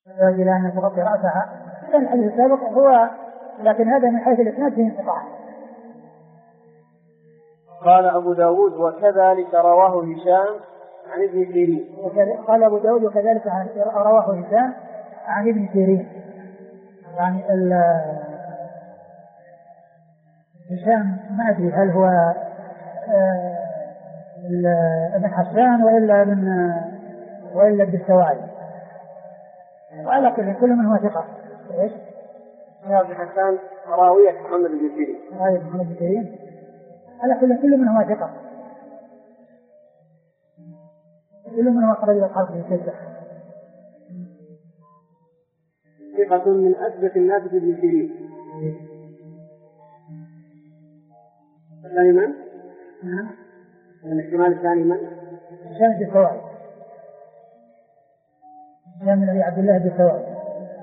إلى أن تغطي رأسها. كان الحديث السابق هو، لكن هذا من حيث الإسناد فيه انقطاع. قال أبو داود وكذلك رواه هشام عن ابن سيرين. قال أبو داود وكذلك رواه هشام عن ابن سيرين. يعني هشام ما أدري هل هو ابن حسان وإلا ابن السواعي. وعلى كل من هو ثقة. إيش؟ ابن حسان راوية محمد بن سيرين. راوية محمد بن سيرين. على كل من هو ثقة. كل من هو أخرج الخلق في الستة. ثقة من أثبت الناس في ابن سيرين. الثاني من؟ نعم. الاحتمال الثاني من؟ هشام بن السواعي. هشام بن أبي عبد الله بن السواعي.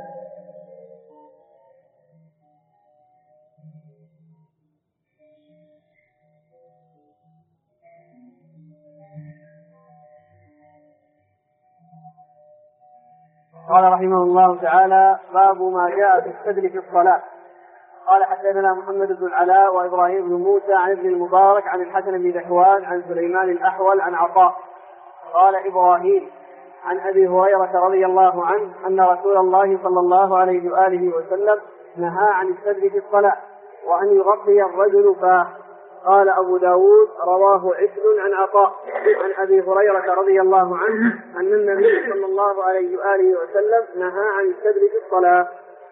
قال رحمه الله تعالى: باب ما جاء في السدل في الصلاة. قال: حدثنا محمد بن العلاء وإبراهيم بن موسى عن ابن المبارك عن الحسن بن ذكوان عن سليمان الأحول عن عطاء. قال إبراهيم: عن أبي هريرة رضي الله عنه أن رسول الله صلى الله عليه وآله وسلم نهى عن السدل في الصلاة وأن يغطي الرجل فاه. قال أبو داود: رواه عسل عن عطاء عن أبي هريرة رضي الله عنه أن النبي صلى الله عليه وآله وسلم نهى عن السدل في الصلاة.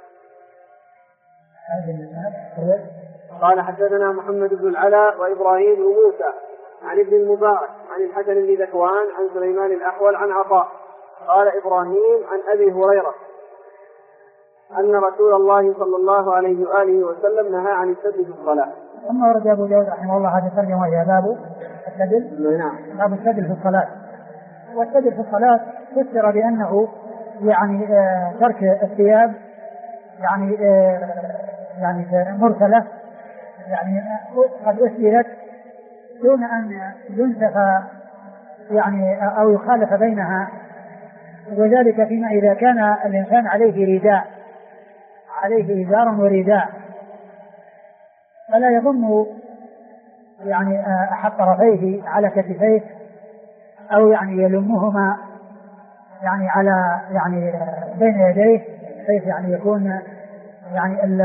قال: حدثنا محمد بن العلاء وإبراهيم بن موسى عن ابن المبارك عن الحسن بن ذكوان عن سليمان الأحول عن عطاء. قال إبراهيم: عن أبي هريرة أن رسول الله صلى الله عليه وآله وسلم نهى عن السدل في الصلاة. ثم ورد أبو داود رحمه الله هذه الترجمة وهي باب السدل. نعم. باب السدل في الصلاة. والسدل في الصلاة فسر بأنه يعني ترك الثياب يعني مرسلة، يعني قد أسدلت دون أن ينسخ يعني أو يخالف بينها، وذلك فيما إذا كان الإنسان عليه رداء، عليه إزار ورداء، فلا يضم يعني أحد طرفيه على كتفيه أو يعني يلمهما يعني على يعني بين يديه بحيث يعني يكون يعني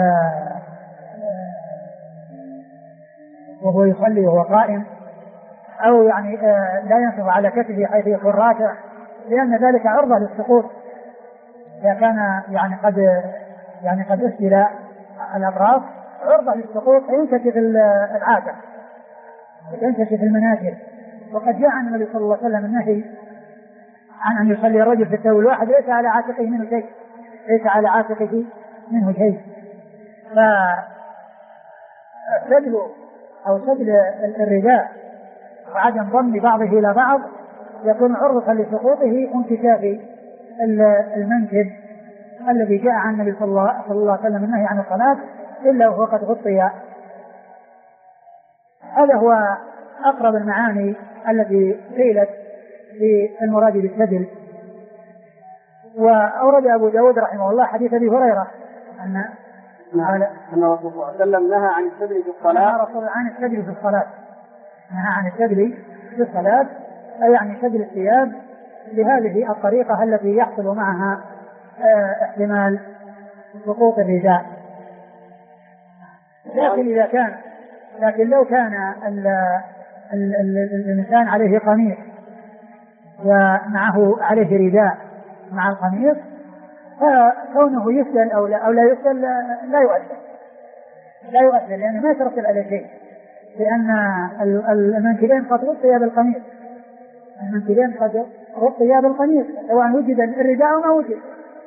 وهو يصلي وهو قائم، أو يعني لا ينصب على كتفه حيث يكون راكع، لأن ذلك عرضة للسقوط إذا كان يعني قد أسدل الأطراف، عرضة للسقوط فينكشف العاتق، ينكشف المناكب. وقد جاء عن النبي صلى الله عليه وسلم النهي عن أن يصلي الرجل في الثوب الواحد ليس على عاتقه منه شيء، ليس على عاتقه منه شيء. فسدل أو سدل الرداء وعدم ضم بعضه إلى بعض يكون عرضة لسقوطه وانكشاف المنكب الذي جاء عن النبي صلى الله عليه وسلم النهي عن الصلاة إلا وهو قد غطي. هذا هو أقرب المعاني التي قيلت في المراد بالسدل. وأورد أبو داود رحمه الله حديث أبي هريرة أن رسول الله وسلم نهى عن السدل في الصلاة. رسول عن السدل في الصلاة، نهى عن السدل في الصلاة، أي يعني سدل الثياب بهذه الطريقة التي يحصل معها احتمال سقوط الرداء. لكن لو كان الإنسان عليه قميص ومعه عليه رداء مع القميص، فكونه يسدل أو لا يسدل لا يؤثر لأنه ما يترتب عليه شيء، لأن المنكبين قد غطيا بالقميص، المنكبين قد غطيا بالقميص سواء وجد الرداء أو ما وجد.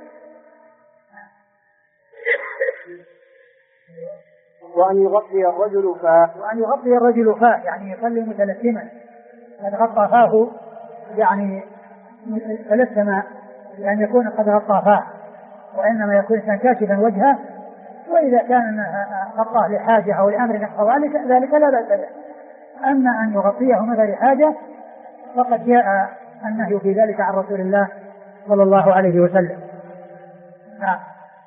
وأن يغطي الرجل فاه، يعني يصلي متلثما، قد غطى فاه يعني تلثم، يعني يكون قد غطى فاه، وإنما يكون كاشفا وجهه. وإذا كان غطاه لحاجة أو لأمر نحو ذلك لا بأس به. أما أن يغطيه مثل حاجة فقد جاء النهي في ذلك عن رسول الله صلى الله عليه وسلم. نعم.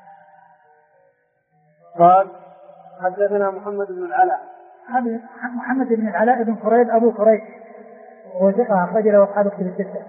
قال حدثنا محمد بن العلاء. محمد بن العلاء بن كريب أبو كريب وهو ثقة أخرج له أصحاب الكتب الستة.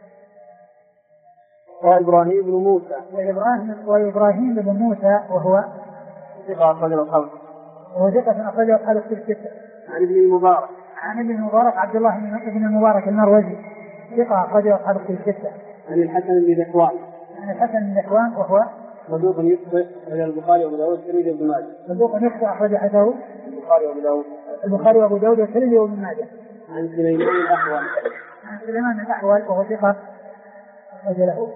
وإبراهيم بن موسى. وإبراهيم بن موسى وهو ثقة أخرج له أصحاب. وهو ثقة أخرج له أصحاب الكتب الستة. عن ابن المبارك. عن ابن المبارك عبد الله بن المبارك المروزي ثقة أخرج له أصحاب الكتب الستة. عن الحسن بن ذكوان. عن الحسن بن ذكوان وهو صدوق يخطئ أخرج البخاري وأبو داود والترمذي وابن ماجه. صدوق يخطئ أخرج حديثه البخاري وأبو داود. البخاري وأبو داود والترمذي وابن ماجه. عن سليمان الأحول. عن سليمان الأحول وهو ثقة أخرج له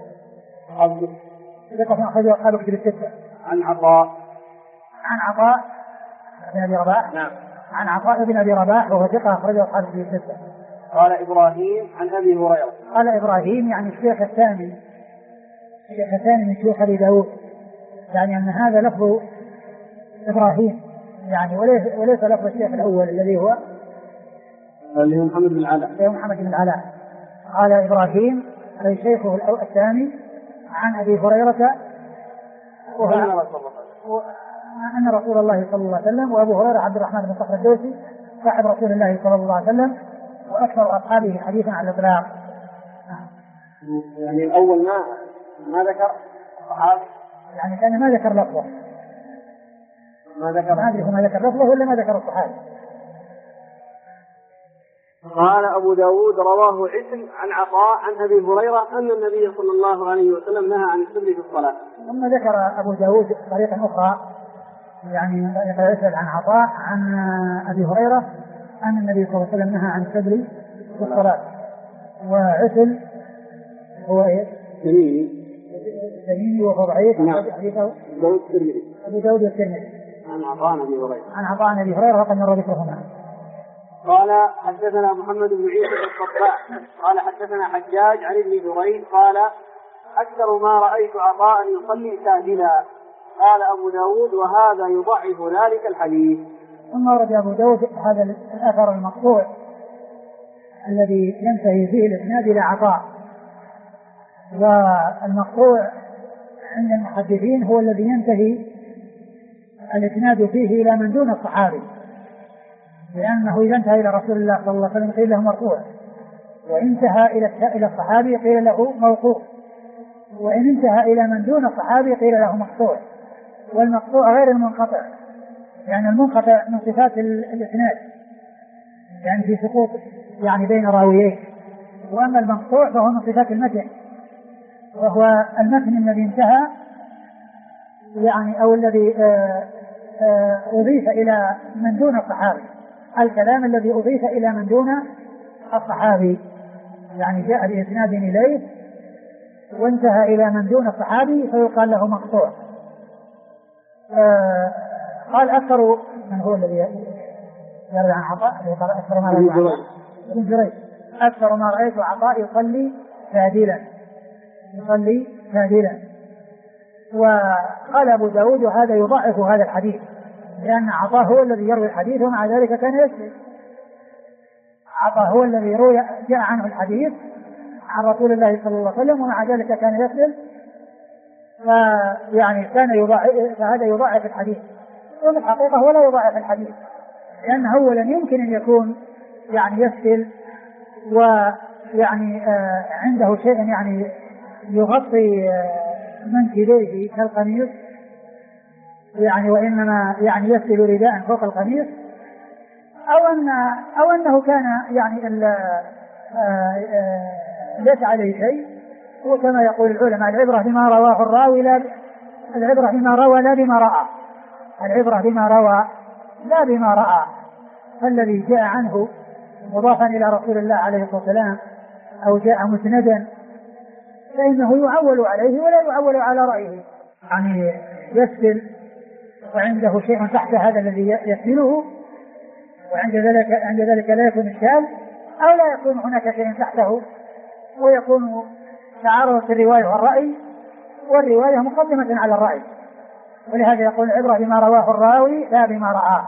ثقة أخرج له أصحاب الكتب الستة. عن عطاء. عن عطاء بن أبي رباح. نعم. عن عطاء بن أبي رباح وهو ثقة أخرج له أصحاب الكتب الستة. قال إبراهيم عن أبي هريرة. قال إبراهيم يعني الشيخ الثاني من شيوخ أبي داود، يعني أن هذا لفظ إبراهيم يعني وليس لفظ الشيخ الأول الذي هو محمد بن العلاء. محمد بن العلاء. قال إبراهيم أي شيخه الثاني عن أبي هريرة أن رسول الله صلى الله عليه وسلم، وأبو هريرة عبد الرحمن بن صخر الدوسي صاحب رسول الله صلى الله عليه وسلم وأكثر أصحابه حديثا على الإطلاق. يعني الأول ما ذكر الصحابي، يعني كان ما ذكر لفظه، ما أدري ما ذكر لفظه ولا ما ذكر الصحابي. قال أبو داود رواه عسل عن عطاء عن أبي هريرة أن النبي صلى الله عليه وسلم نهى عن السبل في الصلاة. ثم ذكر أبو داود طريقة أخرى يعني عسل عن عطاء عن أبي هريرة أن النبي صلى الله عليه وسلم نهى عن السبل في الصلاة. وعسل هو إيه؟ سميني وهو ضعيف. نعم. أبو داود الترمذي. عن عطاء أبي هريرة. عن عطاء أبي هريرة وقد مر ذكرهما. قال حدثنا محمد بن عيسى القطاع قال حدثنا حجاج عن ابن جريج قال أكثر ما رأيت عطاء يصلي ساجدا. قال أبو داود وهذا يضعف ذلك الحديث. ثم ورد أبو داود هذا الأثر المقطوع الذي ينتهي فيه الإسناد إلى عطاء، والمقطوع عند المحدثين هو الذي ينتهي الإسناد فيه إلى من دون الصحابي، لأنه إذا انتهى إلى رسول الله صلى الله عليه وسلم قيل له مرفوع، وإن انتهى إلى الصحابي قيل له موقوف، وإن انتهى إلى من دون الصحابي قيل له مقطوع. والمقطوع غير المنقطع، يعني المنقطع من صفات الإسناد يعني في سقوط يعني بين راويين، وأما المقطوع فهو من صفات المتن، وهو المتن الذي انتهى يعني أو الذي أضيف إلى من دون الصحابي، الكلام الذي أضيف إلى من دون الصحابي يعني جاء بإسناد إليه وانتهى إلى من دون الصحابي فيقال له مقطوع. قال أكثر من هو الذي يروي عن عطاء قال أكثر ما رأيت ابن جريج أكثر ما رأيت عطاء يصلي ساجدا. وقال أبو داود وهذا يضعف هذا الحديث، لأن عطاء هو الذي يروي الحديث ومع ذلك كان يسجد. عطاء هو الذي جاء عنه الحديث عن رسول الله صلى الله عليه وسلم ومع ذلك كان يسجد، فيعني فهذا يضعف الحديث، وفي الحقيقة هو لا يضعف الحديث، لأنه أولا يمكن أن يكون يعني يسجد ويعني عنده شيء يعني يغطي منكبيه كالقميص يعني، وإنما يعني يسجد رداء فوق القميص، أو أنه كان يعني ليس عليه شيء. وكما يقول العلماء العبرة بما رواه الراوي العبرة بما روى لا بما رأى، العبرة بما روى لا بما رأى. فالذي جاء عنه مضافا إلى رسول الله عليه الصلاة والسلام أو جاء مسندا فإنه يعول عليه ولا يعول على رأيه، يعني يسفل وعنده شيء تحت هذا الذي يسفله، وعند ذلك لا يكون إشكال، أو لا يكون هناك شيء تحته ويكون تعارض الرواية والرأي، والرواية مقدمة على الرأي، ولهذا يقول العبرة بما رواه الراوي لا بما رأى.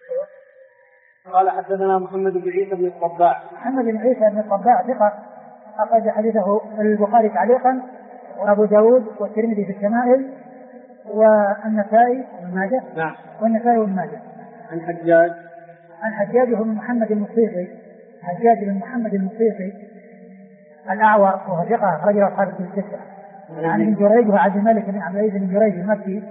قال حدثنا محمد بن عيسى بن الطباع. محمد بن عيسى بن الطباع ثقة أخرج حديثه البخاري تعليقا وأبو داود والترمذي في الشمائل والنسائي وابن ماجه. نعم. والنسائي وابن ماجه. عن حجاج بن محمد المصيصي، حجاج بن محمد المصيصي الأعور وهو ثقة رجل أصحاب الستة. عن ابن جريج وعبد الملك بن عبد العزيز بن جريج المكي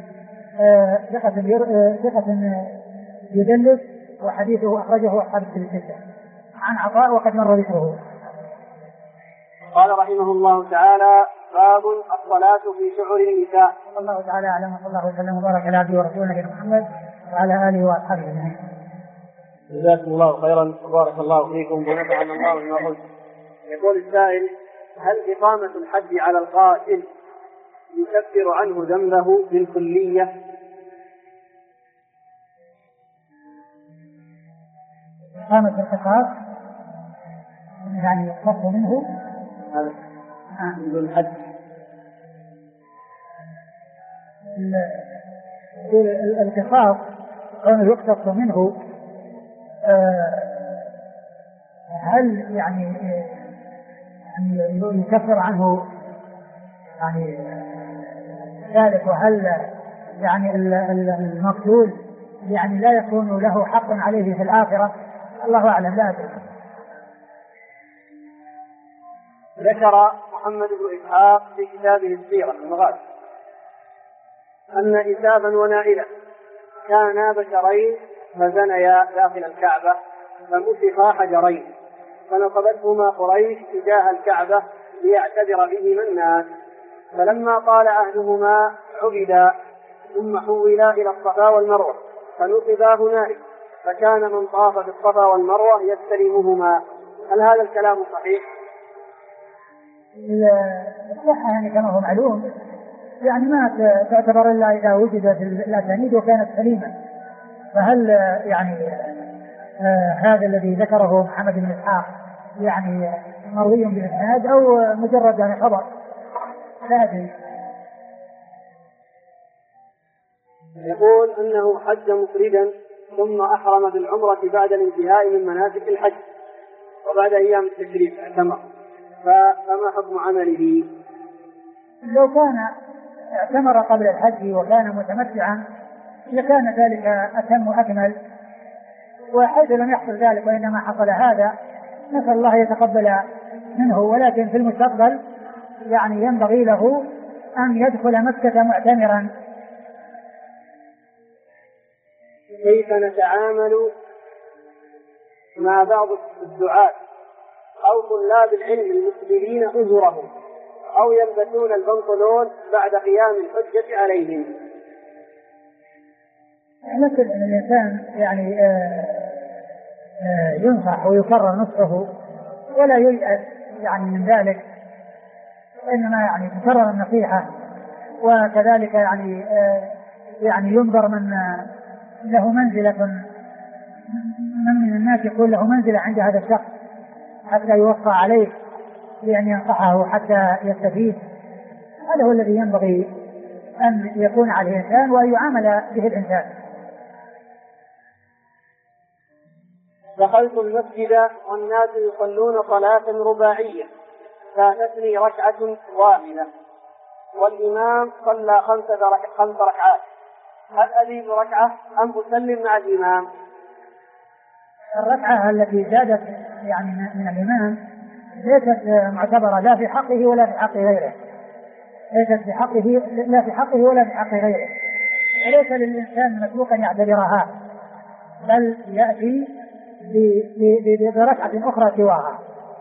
ثقة يدلس وحديثه أخرجه أصحاب الستة. عن عطاء وقد مر ذكره. قال رحمه الله تعالى: باب الصلاة في شعر النساء. الله تعالى أعلم، وصلى الله وسلم وبارك على عبده ورسوله محمد وعلى آله وأصحابه أجمعين. جزاكم الله خيرا وبارك الله فيكم ونفعنا الله بما قلت. يقول السائل: هل إقامة الحد على القاتل يكفر عنه ذنبه بالكلية؟ إقامة القصاص يعني يقتص منه هذا الحد. القصاص كونه يقتص منه، هل يعني يكفر عنه يعني ذلك، وهل يعني المقتول يعني لا يكون له حق عليه في الآخرة؟ الله أعلم، لا أدري. ذكر محمد بن إسحاق في كتابه السيرة المغازي أن إسابا ونائلة كانا بشرين فزنيا داخل الكعبة فمسخا حجرين فنصبتهما قريش تجاه الكعبة ليعتذر بهما الناس، فلما قال أهلهما عبدا ثم حولا إلى الصفا والمروة فنصبا هنالك، فكان من طاف بالصفا والمروة يستلمهما. هل هذا الكلام صحيح؟ الصحة يعني كما هو معلوم يعني ما تعتبر إلا إذا وجدت الأسانيد وكانت سليمة. فهل يعني هذا الذي ذكره محمد بن إسحاق يعني مروي بالإسناد أو مجرد يعني خبر؟ لا أدري. يقول أنه حج مفردا ثم أحرم بالعمرة بعد الانتهاء من مناسك الحج وبعد أيام التشريق اعتمر، فما حكم عمله؟ لو كان اعتمر قبل الحج وكان متمتعا لكان ذلك أتم وأكمل، وحيث لم يحصل ذلك وإنما حصل هذا نسأل الله يتقبل منه، ولكن في المستقبل يعني ينبغي له أن يدخل مكة معتمرا. كيف نتعامل مع بعض الدعاة أو طلاب العلم المسبلين أجرهم أو يلبسون البنطلون بعد قيام الحجة عليهم؟ مثل أن الإنسان يعني ينصح ويكرر نصحه ولا ييأس يعني من ذلك، وإنما يعني تكرر النصيحة، وكذلك يعني ينظر من له منزلة من الناس يكون له منزلة عند هذا الشخص حتى يوصى عليه بأن ينصحه حتى يستفيد. هذا هو الذي ينبغي أن يكون عليه الإنسان وأن يعامل به الإنسان. دخلت المسجد والناس يصلون صلاة رباعية فاتتني ركعة واحدة والإمام صلى 5 ركعات، هل أزيد ركعة أم أسلم مع الإمام؟ الركعة التي زادت يعني من الإمام ليست معتبرة لا في حقه ولا في حق غيره، ليست في حقه لا في حقه ولا في حق غيره، وليس للإنسان مسبوقا يعتبرها، بل يأتي بركعة أخرى سواها.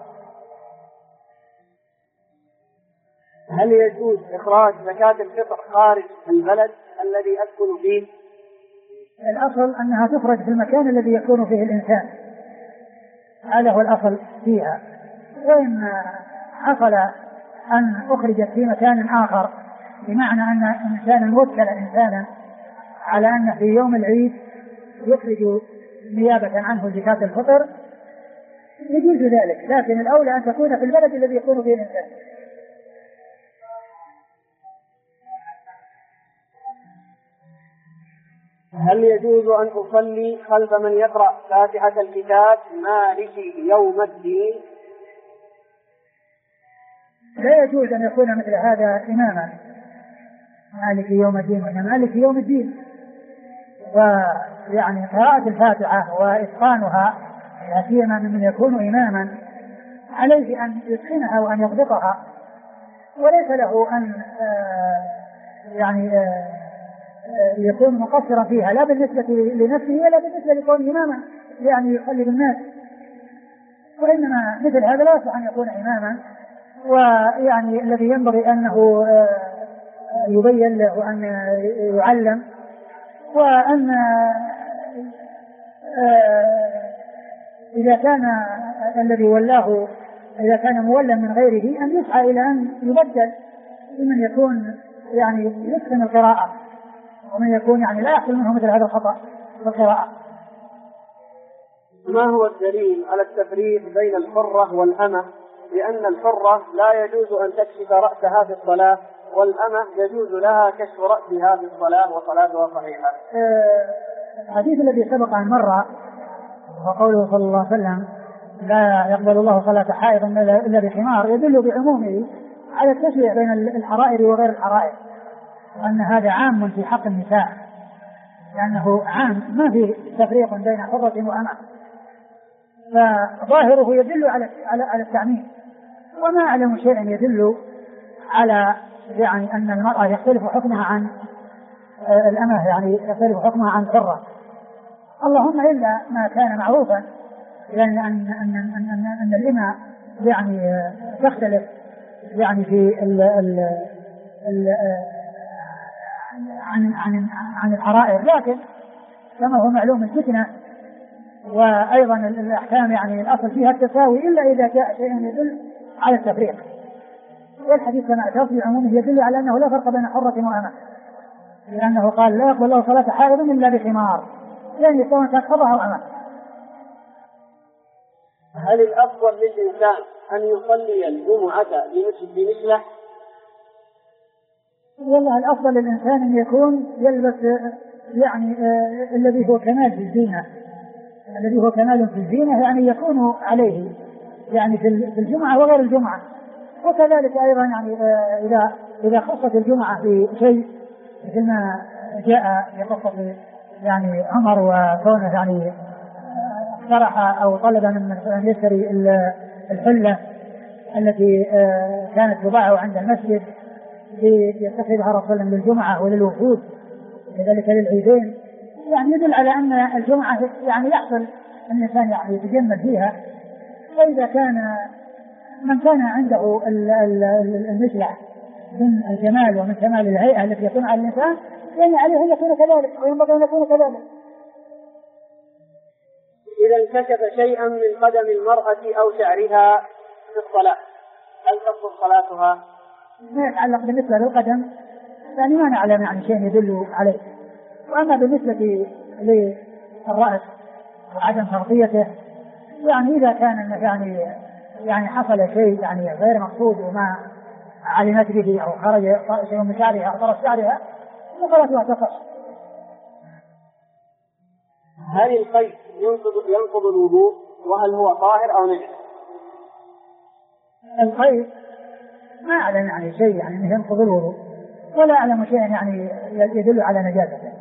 هل يجوز إخراج زكاة الفطر خارج البلد الذي أسكن فيه؟ الأصل أنها تخرج في المكان الذي يكون فيه الإنسان، هذا هو الأصل فيها. وإن حصل أن أخرجت في مكان آخر بمعنى أن إنسانا وكل إنسانا على أن في يوم العيد يخرج نيابة عنه زكاة الفطر يجوز ذلك، لكن الأولى أن تكون في البلد الذي يكون فيه الإنسان. هل يجوز أن أصلي خلف من يقرأ فاتحة الكتاب مالك يوم الدين؟ لا يجوز أن يكون مثل هذا إماما مالك يوم الدين، وإنما مالك يوم الدين. ويعني قراءة الفاتحة وإتقانها لا سيما من يكون إماما عليه أن يتقنها وأن يضبطها، وليس له أن يكون مقصرا فيها لا بالنسبة لنفسه ولا بالنسبة لكون إماما يعني يخلد الناس، وإنما مثل هذا لا يصح أن يكون إماما. ويعني الذي ينبغي أنه يبين له وأن يعلم، وأن إذا كان الذي ولاه إذا كان مولا من غيره أن يسعى إلى أن يبدل لمن يكون يعني يتقن القراءة، ومن يكون يعني لا يحصل منه مثل هذا الخطأ في القراءة. ما هو الدليل على التفريق بين الحرة والأمة، لأن الحرة لا يجوز أن تكشف رأسها في الصلاة، والأمة يجوز لها كشف رأسها في الصلاة وصلاتها صحيحة؟ الحديث الذي سبق أن مر وقوله صلى الله عليه وسلم لا يقبل الله صلاة حائض إلا بخمار يدل بعمومه على التشريع بين الحرائر وغير الحرائر، وأن هذا عام في حق النساء، لأنه عام ما في تفريق بين حرة وأمة، فظاهره يدل على التعميم. وما أعلم شيئا يدل على يعني أن المرأة يختلف حكمها عن الأمة، يعني يختلف حكمها عن الحرة، اللهم إلا ما كان معروفا، لأن أن الإمة يعني تختلف يعني في عن الحرائر، لكن كما هو معلوم الفتنة وأيضا الأحكام يعني الأصل فيها التساوي إلا إذا جاء شيء يدل على التفريق. والحديث كما أشرت بعمومه يدل على أنه لا فرق بين حرة وأمة، لأنه قال لا يقبل الله صلاة حائض إلا بخمار، يعني سواء كان حرة أو أمة. هل الأفضل للإنسان أن يصلي الجمعة بمثله؟ والله الأفضل للإنسان أن يكون يلبس يعني الذي هو كمال في الزينة، الذي هو كمال في الزينة يعني يكون عليه يعني في الجمعة وغير الجمعة. وكذلك أيضا يعني إذا خصت الجمعة بشيء مثل ما جاء في قصة يعني عمر وكونه يعني اقترح أو طلب من أن يشتري الحلة التي كانت تباع عند المسجد ليتخذها رسولا للجمعة وللوفود كذلك للعيدين، يعني يدل على أن الجمعة يعني يحصل الإنسان يعني يتجمل فيها. فإذا كان من كان عنده المشلع من الجمال ومن كمال الهيئة التي يكون على الإنسان يعني عليه أن يكون كذلك وينبغي أن يكون كذلك. إذا انكشف شيئا من قدم المرأة أو شعرها في الصلاة هل تبطل صلاتها؟ ما يتعلق بالنسبة للقدم يعني ما نعلم يعني شيء يدل عليه. وأما بالنسبة للرأس وعدم تغطيته يعني إذا كان يعني حصل شيء يعني غير مقصود وما علمت به أو خرج شيء من شعرها أو طرف شعرها فصلاتها تصح. هل القيء ينقض الوضوء وهل هو طاهر أو نجس؟ القيء ما أعلم يعني شيء يعني ينقض الوضوء ولا أعلم شيء يعني يدل على نجاسته.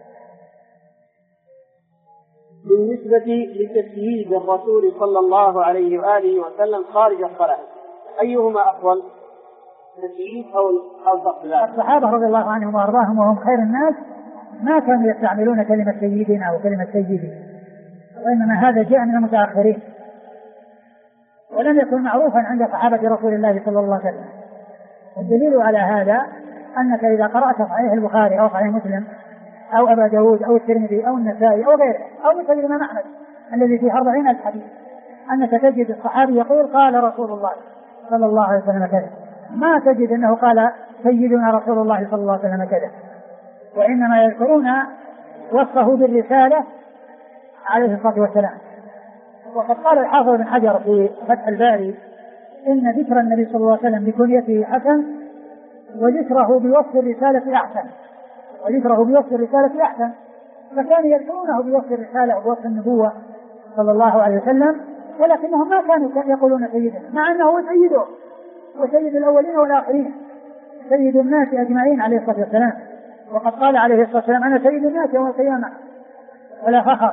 بالنسبة لتسييد الرسول صلى الله عليه وآله وسلم خارج الصلاة أيهما أفضل؟ تسييد أو تقبيل؟ الصحابة رضي الله عنهم وأرضاهم وهم خير الناس ما كانوا يستعملون كلمة سيدنا أو كلمة سيدي، وإنما هذا جاء من المتأخرين ولم يكن معروفا عند صحابة رسول الله صلى الله عليه وسلم. الدليل على هذا أنك إذا قرأت صحيح البخاري أو صحيح مسلم أو أبا داود أو الترمذي أو النسائي أو غيره أو مثل الإمام أحمد الذي فيه 40,000 حديث أنك تجد الصحابي يقول قال رسول الله صلى الله عليه وسلم كذا، ما تجد أنه قال سيدنا رسول الله صلى الله عليه وسلم كذا، وإنما يذكرون وصفه بالرسالة عليه الصلاة والسلام. وقد قال الحافظ بن حجر في فتح الباري إن ذكر النبي صلى الله عليه وسلم بكنيته حسن وذكره بوصف الرسالة أحسن، وذكره بوصف الرسالة أحسن، فكانوا يذكرونه بوصف الرسالة وبوصف النبوة صلى الله عليه وسلم، ولكنهم ما كانوا يقولون سيدنا مع أنه سيده وسيد الأولين والآخرين، سيد الناس أجمعين عليه الصلاة والسلام. وقد قال عليه الصلاة والسلام: أنا سيد الناس يوم القيامة ولا فخر.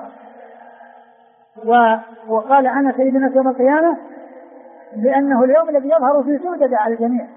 وقال: أنا سيد الناس يوم القيامة لأنه اليوم الذي يظهر فيه سودة على الجميع،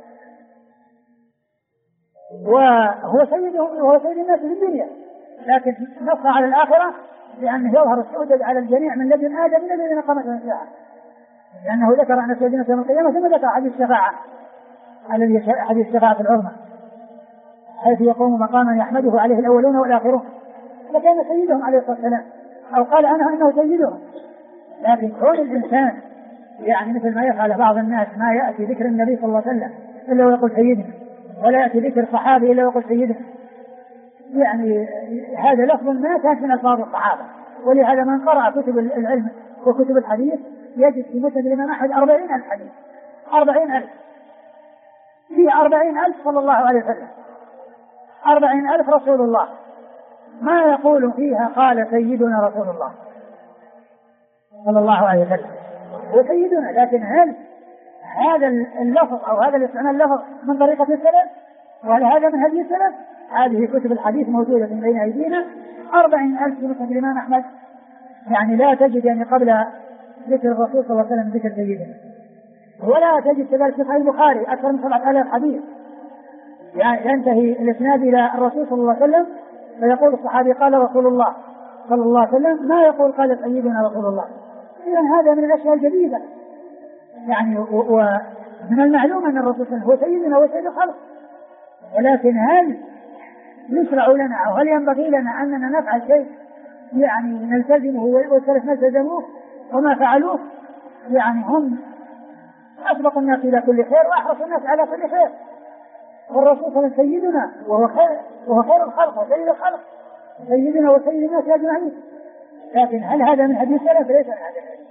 وهو سيدهم وهو سيد الناس في الدنيا، لكن نص على الآخرة لأنه يظهر السودة على الجميع من لدن آدم من الذين قامت الساعة، لأنه ذكر أن سيد الناس يوم القيامة ثم ذكر حديث الشفاعة، حديث الشفاعة العظمى، حيث يقوم مقاما يحمده عليه الأولون والآخرون، فكان سيدهم عليه الصلاة والسلام، أو قال أنه سيدهم. لكن كون الإنسان يعني مثل ما يفعل بعض الناس، ما يأتي ذكر النبي صلى الله عليه وسلم إلا ويقول سيدنا، ولا يأتي ذكر صحابي إلا ويقول سيدنا، يعني هذا لفظ ما كان من ألفاظ الصحابة. ولهذا من قرأ كتب العلم وكتب الحديث يجد في مسند الإمام أحمد 40,000 حديث، 40,000 في 40,000 صلى الله عليه وسلم، 40,000 رسول الله، ما يقول فيها قال سيدنا رسول الله صلى الله عليه وسلم وسيدنا. لكن هل هذا اللفظ أو هذا الاستعمال اللفظ من طريقة السلف؟ وهل هذا من هدي السلف؟ هذه كتب الحديث موجودة من بين أيدينا، 40,000 في مسند الإمام أحمد، يعني لا تجد يعني قبل ذكر الرسول صلى الله عليه وسلم ذكر سيدنا، ولا تجد كذلك في صحيح البخاري أكثر من 7,000 حديث يعني ينتهي الإسناد إلى الرسول صلى الله عليه وسلم فيقول الصحابي قال رسول الله صلى الله عليه وسلم، ما يقول قال سيدنا رسول الله. إذن هذا من الأشياء الجديدة يعني، ومن المعلوم أن الرسول صلى الله عليه وسلم هو سيدنا وسيد الخلق، ولكن هل يشرع لنا أو هل ينبغي لنا أننا نفعل شيء يعني نلتزمه والسلف نلتزموه وما فعلوه؟ يعني هم أسبق الناس إلى كل خير وأحرص الناس على كل خير، والرسول صلى الله عليه وسلم سيدنا وهو خير الخلق وسيد الخلق، سيدنا وسيد الناس أجمعين. لكن هل هذا من حديث السلف؟ ليس من حديث السلف.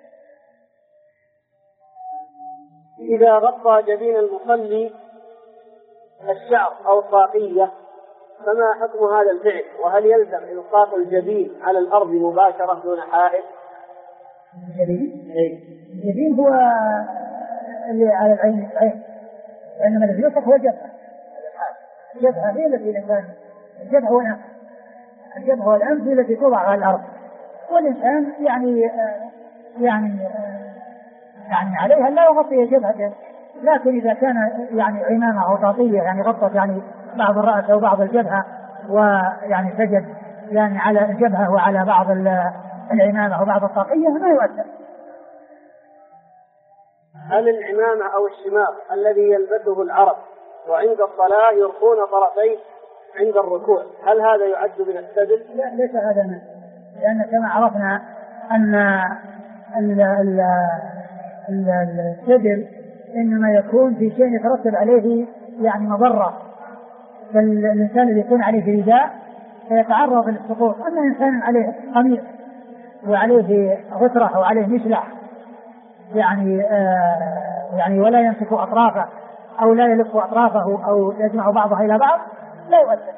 إذا غطى جبين المصلي الشعر أو الطاقية فما حكم هذا الفعل؟ وهل يلزم إلقاء الجبين على الأرض مباشرة دون حائل؟ الجبين هو اللي على العين، وإنما الذي يوصف هو الجبهة. الجبهة هي التي الإنسان، الجبهة والأنف، الجبهة والأنف هي التي توضع على الأرض، والإنسان يعني عليها لا يغطي جبهته. لكن إذا كان يعني عمامة أو طاقية يعني غطت يعني بعض الرأس أو بعض الجبهة، ويعني سجد يعني على الجبهة وعلى بعض العمامة أو بعض الطاقية ما يؤثر. هل العمامة أو الشماغ الذي يلبسه العرب وعند الصلاة يرخون طرفيه عند الركوع، هل هذا يعد من السدل؟ لا، ليس هذا منه، لأن كما عرفنا أن السدل إنما يكون في شيء يترتب عليه يعني مضرة، فالإنسان اللي يكون عليه رداء فيتعرض للسقوط. أما إنسان عليه قميص وعليه غترة أو عليه مشلح يعني ولا يمسك أطرافه أو لا يلف أطرافه أو يجمع بعضها إلى بعض لا يؤثر.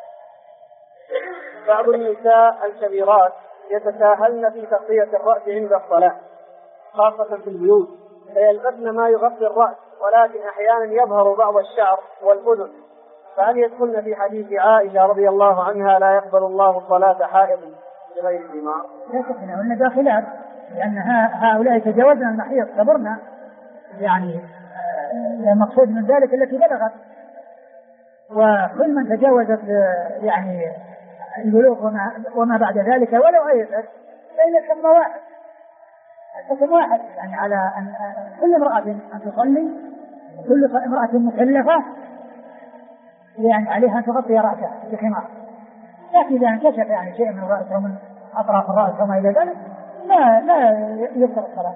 بعض النساء الكبيرات يتساهلن في تغطية الرأس عند الصلاة خاصة في البيوت، فيلبسن ما يغطي الرأس ولكن أحيانا يظهر بعض الشعر والأذن، فهل يدخلن في حديث عائشة رضي الله عنها لا يقبل الله صلاة حائض بغير دماء؟ لا شك أنهن داخلات، لأن هؤلاء تجاوزن المحيط كبرنا، يعني المقصود من ذلك التي بلغت، وكل من تجاوزت يعني البلوغ وما بعد ذلك ولو أيضا فإن الحكم واحد، الحكم واحد يعني على أن كل امرأة أن تصلي، كل امرأة مكلفة يعني عليها أن تغطي رأسها بخمار، لكن إذا انكشف يعني شيء من الرأس أو من أطراف الرأس وما إلى ذلك لا يبطل الصلاة.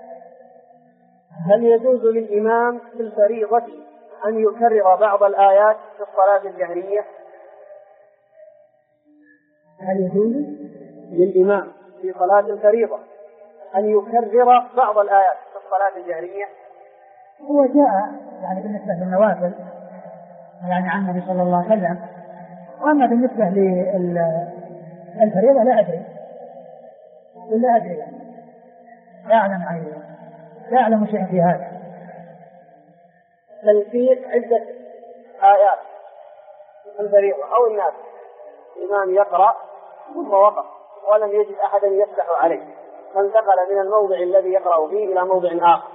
هل يجوز للإمام في الفريضة أن يكرر بعض الآيات في الصلاة الجهرية؟ هل يجوز للإمام في صلاة الفريضة أن يكرر بعض الآيات في الصلاة الجهرية؟ هو جاء يعني بالنسبة للنوافل يعني عن النبي صلى الله عليه وسلم، وأما بالنسبة للفريضة لا أدري لا أعلم شيئا في هذا. تلفيق عدة آيات الفريضة أو الناس، الإمام يقرأ ثم وقف ولم يجد أحدا يفتح عليه، فانتقل من الموضع الذي يقرأ فيه إلى موضع آخر.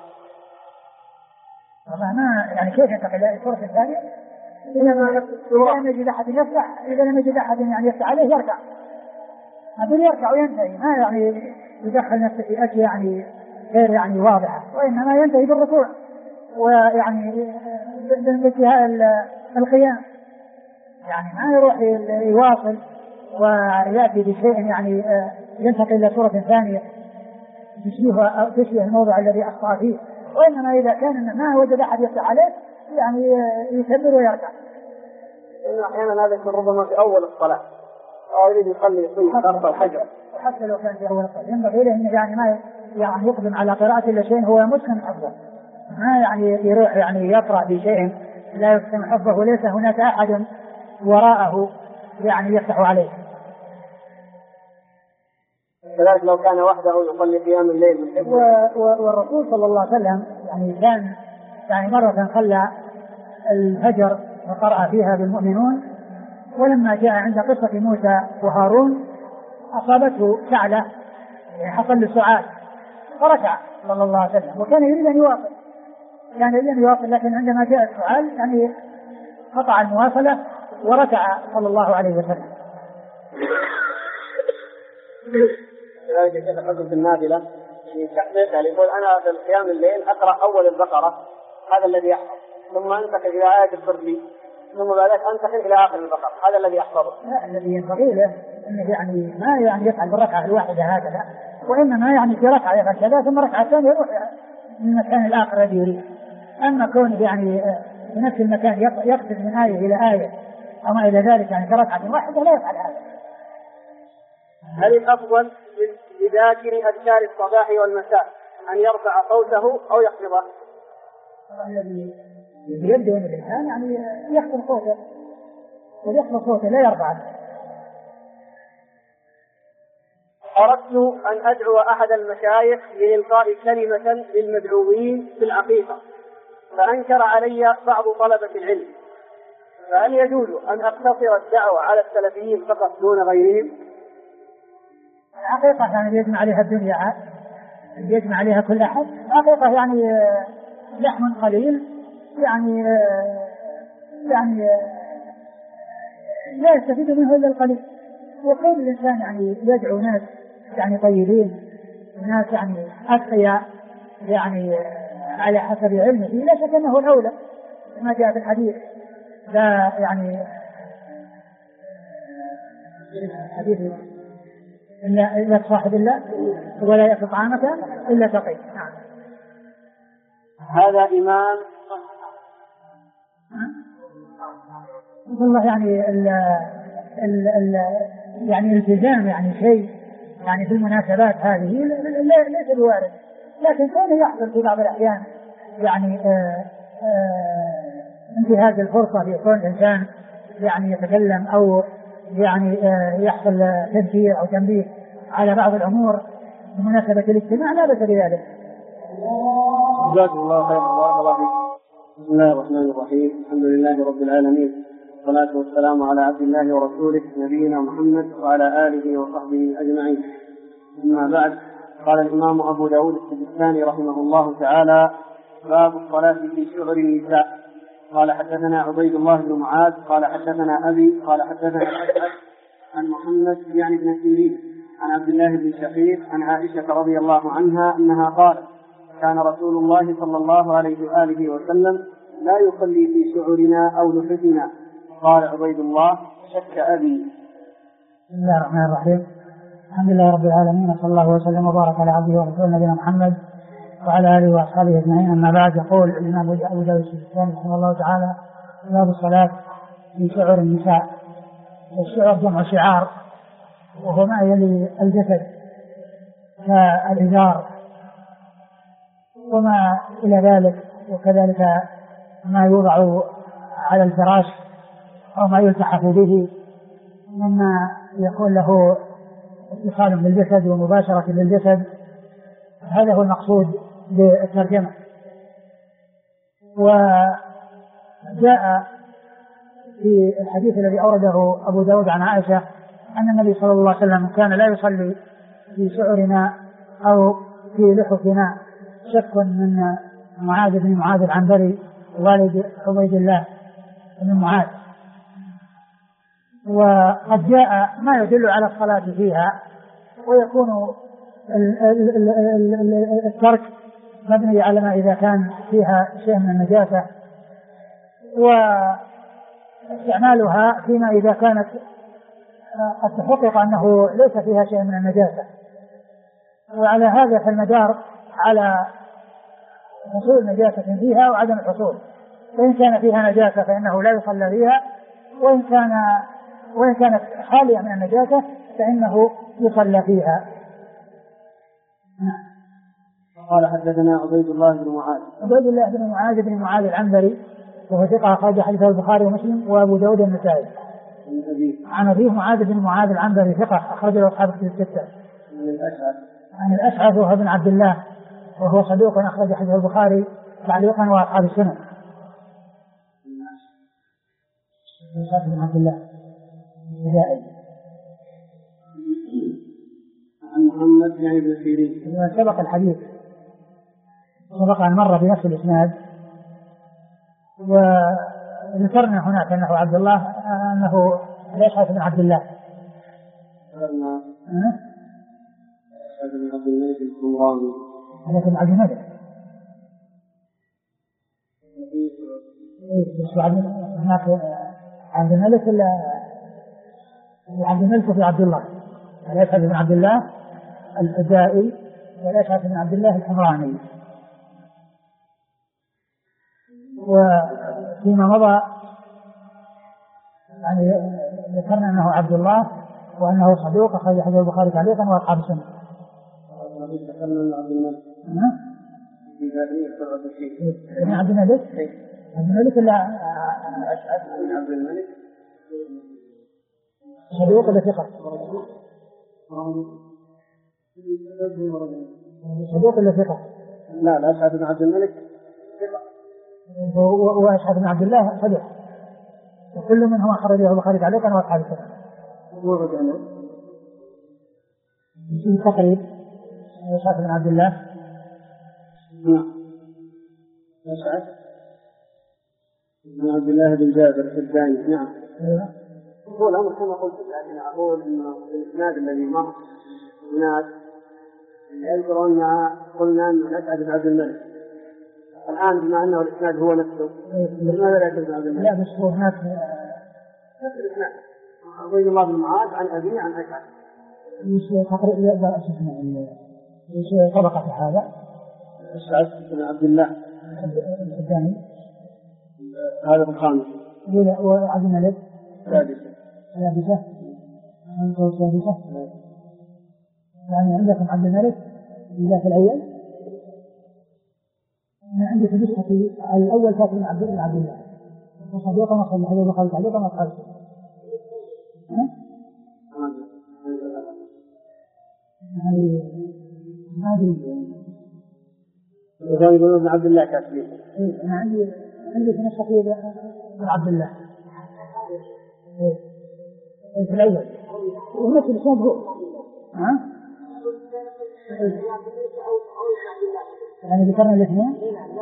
ما يعني كيف ينتقل إلى السورة الثانية؟ إذا لم يجد أحد يفتح، إذا لم يجد أحد يعني يفتح عليه يركع، هذول يركع وينتهي، ما يعني يدخل نفسه في أشياء يعني غير يعني واضحة، وإنما ينتهي بالركوع ويعني بانتهاء القيام، يعني ما يروح يواصل ويأتي بشيء يعني ينتقل إلى سورة ثانية تشبه الموضع الذي أخطأ فيه، وإنما إذا كان ما وجد أحد يفتح عليه يعني يكبر ويركع. إنه أحيانا هذا يكون ربما في أول الصلاة أو يريد يصلي طرف الحجر، وحتى لو كان في أول الصلاة ينبغي له إنه يعني ما يعني يقدم على قراءة إلا شيء هو مسلم حفظه، ما يعني يروح يعني يقرأ بشيء لا يسلم حفظه وليس هناك أحد وراءه يعني يفتح عليه. كذلك لو كان وحده يصلي قيام الليل والرسول صلى الله عليه وسلم يعني كان يعني مرة صلى الفجر وقرأ فيها بالمؤمنون، ولما جاء عند قصة موسى وهارون أصابته شعلة حصل له سعال فركع صلى الله عليه وسلم، وكان يريد أن يواصل لكن عندما جاء السعال يعني قطع المواصلة وركع صلى الله عليه وسلم. كذلك كيف حكم في النافلة يعني يقول أنا في قيام الليل أقرأ أول البقرة هذا الذي يحفظ، ثم أنتقل إلى آية الكرسي، ثم بعد ذلك أنتقل إلى آخر البقرة، هذا الذي يحفظه. لا، الذي ينبغي له إنه يعني ما يعني يفعل بالركعة الواحدة هكذا، وإنما يعني في ركعة يفعل كذا ثم ركعة ثانية يروح من المكان الآخر الذي يريد. أما كونه يعني في نفس المكان يقفز من آية إلى آية أو ما إلى ذلك يعني في ركعة واحدة لا يفعل هذا. هل الأفضل لذاكر أذكار الصباح والمساء أن يرفع صوته أو يخفضه؟ الذي يبدو أن الإنسان يعني يخفض صوته ويخفض صوته لا يرفع. أردت أن أدعو أحد المشايخ لإلقاء كلمة للمدعوين في العقيقة، فأنكر علي بعض طلبة العلم، فهل يجوز أن أقتصر الدعوة على السلفيين فقط دون غيرهم؟ الحقيقة يعني يجمع عليها الدنيا، يجمع عليها كل أحد. الحقيقة يعني لحم قليل يعني لا يستفيد منه إلا القليل، وكل الإنسان يعني يدعو ناس يعني طيبين، ناس يعني أتقياء يعني على حسب علمه، لا شك أنه الأولى ما جاء في الحديث، لا يعني حديث إلا تصاحب الله ولا يأكل طعامك إلا تقي. نعم. هذا إمام والله يعني يعني التزام يعني شيء يعني في المناسبات هذه ليس بوارد، لكن كان يحصل في بعض الأحيان يعني انتهاز الفرصة في كون الإنسان يعني يتكلم أو يعني يحصل تذكير أو تنبيه على بعض الأمور بمناسبة الاجتماع لا بأس بذلك. جزاكم الله خيرا وبارك الله فيكم. بسم الله الرحمن الرحيم، الحمد لله رب العالمين، والصلاة والسلام على عبد الله ورسوله نبينا محمد وعلى آله وصحبه أجمعين. أما بعد، قال الإمام أبو داود السجستاني رحمه الله تعالى: باب الصلاة في شعر النساء. قال حدثنا عبيد الله بن معاذ قال حدثنا أبي قال حدثنا أسعد عن محمد يعني بن سيرين عن عبد الله بن شقيق عن عائشة رضي الله عنها أنها قالت: كان رسول الله صلى الله عليه وآله وسلم لا يصلي في شعرنا أو لحفنا. قال عبيد الله: شك أبي. بسم الله الرحمن الرحيم، الحمد لله رب العالمين، صلى الله وسلم وبارك على عبده ورسوله نبينا محمد وعلى آله وأصحابه أجمعين. أما بعد، يقول الإمام أبو داود السجستاني رحمه الله تعالى: باب الصلاة في شعر النساء. الشعر جمع شعار، وهو ما يلي الجسد كالإزار وما إلى ذلك، وكذلك ما يوضع على الفراش أو ما يلتحف به مما يكون له اتصال بالجسد ومباشرة بالجسد. هذا هو المقصود بالترجمة. جاء في الحديث الذي أورده أبو داود عن عائشة أن النبي صلى الله عليه وسلم كان لا يصلي في سعرنا أو في لحفنا شك من معاذ بن معاذ العنبري والد عبيد الله بن معاذ. وقد جاء ما يدل على الصلاة فيها، ويكون الترك مبني على ما إذا كان فيها شيء من النجاسة، واستعمالها فيما إذا كانت قد تحقق أنه ليس فيها شيء من النجاسة. وعلى هذا فالمدار على حصول نجاسة فيها وعدم الحصول، فإن كان فيها نجاسة فإنه لا يصلى فيها، وإن كانت خالية من النجاسة فإنه يصلى فيها. قال حدثنا عبيد الله بن معاذ. عبيد الله بن معاذ العنبري وهو ثقة أخرج حديثه البخاري ومسلم وأبو داود النسائي. عن أبيه معاذ بن معاذ العنبري ثقة أخرجه أصحاب الكتب الستة. عن الأشعث وهو ابن عبد الله وهو صدوق أخرج حديثه البخاري تعليقا وأصحاب السنن. بن عبد الله عن محمد يعني بن سيرين. سبق الحديث، سبق أن مر بنفس الإسناد، وذكرنا هناك أنه عبد الله أنه الأشعث بن عبد الله. بن عبد الملك الحمراني. بن عبد الملك. هناك عبد الملك عبد الملك وفي عبد الله. الأشعث بن عبد الله الفدائي والأشعث بن عبد الله الحمراني. وفيما مضى يعني ذكرنا أنه عبد الله وأنه صدوق أخرج حديث البخاري تعليقا وأصحاب السنة. ذكرنا عبد الملك. ابن عبد الملك. عبد الملك إلا أشعث بن عبد الملك صدوق ولا ثقة؟ صدوق ولا ثقة؟ لا أشعث بن عبد الملك ثقة، وأشعث بن عبد الله صدوق، وكل منهم أخرجه البخاري تعليقا وأصحاب السنة. تقريب أشعث بن عبد الله. أشعث بن عبد الله بن جابر الثاني. نعم. هو الأمر كما قلت، لكن أقول إنه الإسناد الذي مر هناك يذكر أن قلنا أن أسعد بن عبد الملك. الآن بما أنه الإسناد هو نفسه، لماذا لا يكون عبد الملك؟ لا بس هو هناك نفس الإسناد. عبيد الله بن معاذ عن أبيه عن أسعد. ايش طبقة هذا؟ أسعد بن عبد الله الثاني. هذا الخامس. وعبد الملك السادسة. يعني عندكم عبد الملك ذاك الأول، أنا عندي في نسختي الأول كاتب من عبد الله وصديقا وصلى حديث البخاري تعليقا وأصحاب السنة. هذه يقولون ابن عبد الله كاتبين. أنا عندي في نسختي ابن عبد الله في الأول ونفس الإسناد هو. يعني ذكرنا الاثنين.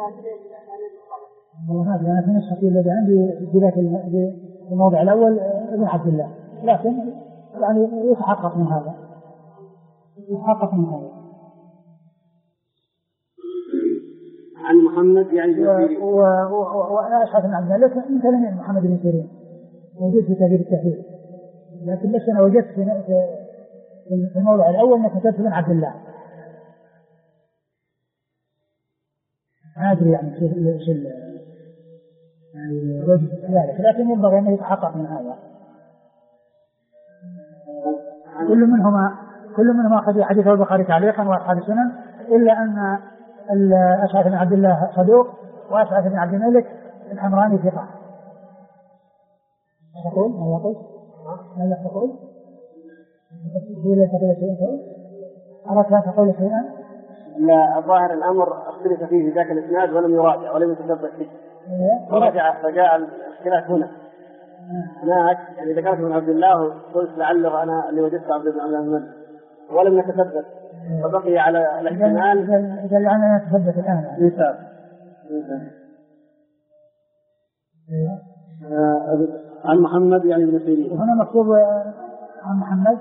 وهذا أنا في نسختي الذي عندي في الموضع الأول ابن عبد الله، لكن يعني يتحقق من هذا. عن محمد يعني بن سيرين. وأشعث بن عبد الملك من كلمة محمد بن سيرين موجود في تهذيب التحرير، لكن بس أنا وجدت في الموضع الأول أنك كتبت بن عبد الله. ما أدري يعني شو يعني وجد ذلك، لكن ينبغي أن يتحقق من هذا. كل منهما أخذ حديث البخاري تعليقا وأصحاب السنن، إلا أن أشعث بن عبد الله صدوق وأشعث بن عبد الملك الحمراني ثقة. تقول ماذا تقول؟ أردت أن تقول شيئا؟ لا، الظاهر الأمر اختلف فيه ذاك الإسناد ولم يراجع ولم يتثبت فيه. ورجع فجاء الخلاف هنا. هناك يعني ذكرت من عبد الله وقلت لعله أنا اللي وجدت عبد الله ولم نتثبت فبقي على الاحتمال. إذا أنا نتثبت الآن مثال عن محمد يعني ابن سيرين. هنا مكتوب عن محمد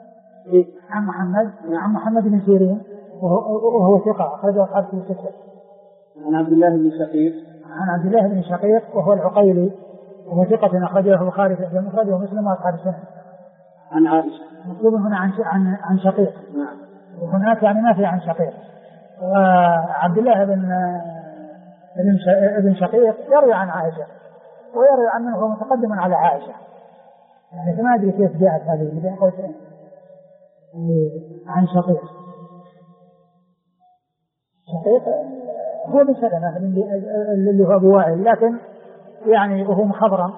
عن محمد بن سيرين وهو ثقة أخرجه أصحاب الكتب الستة. عن عبد الله بن شقيق وهو العقيلي وهو ثقة أخرجه البخاري في المفرد ومسلم وأصحاب السنة. عن عائشة مكتوب هنا عن شقيق. نعم. وهناك يعني ما في عن شقيق. وعبد الله بن شقيق يروي عن عائشة ويروي عنه هو متقدم على عائشة. يعني ما أدري كيف جاءت هذه بين قوسين عن شقيق هو بن سلمة اللي هو أبو وائل لكن يعني وهو مخضرم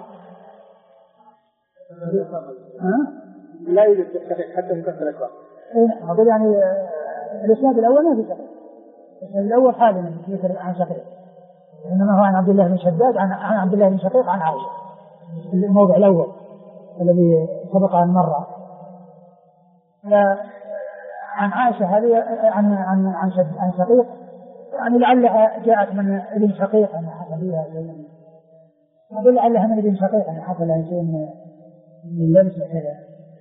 لا يوجد شقيق حتى في كثرة الأكبر. أقول يعني الإسناد الأول ما في شقيق. الإسناد الأول حالي من ذكر عن شقيق إنما هو عن عبد الله بن شداد عن عبد الله بن شقيق عن عائشة. الموضع الأول الذي سبق أن مر عن عائشة هذه عن شقيق يعني لعلها جاءت من ابن شقيق أن حصل بها أقول لعلها من ابن شقيق أن حصل لها شيء من لبس كذا.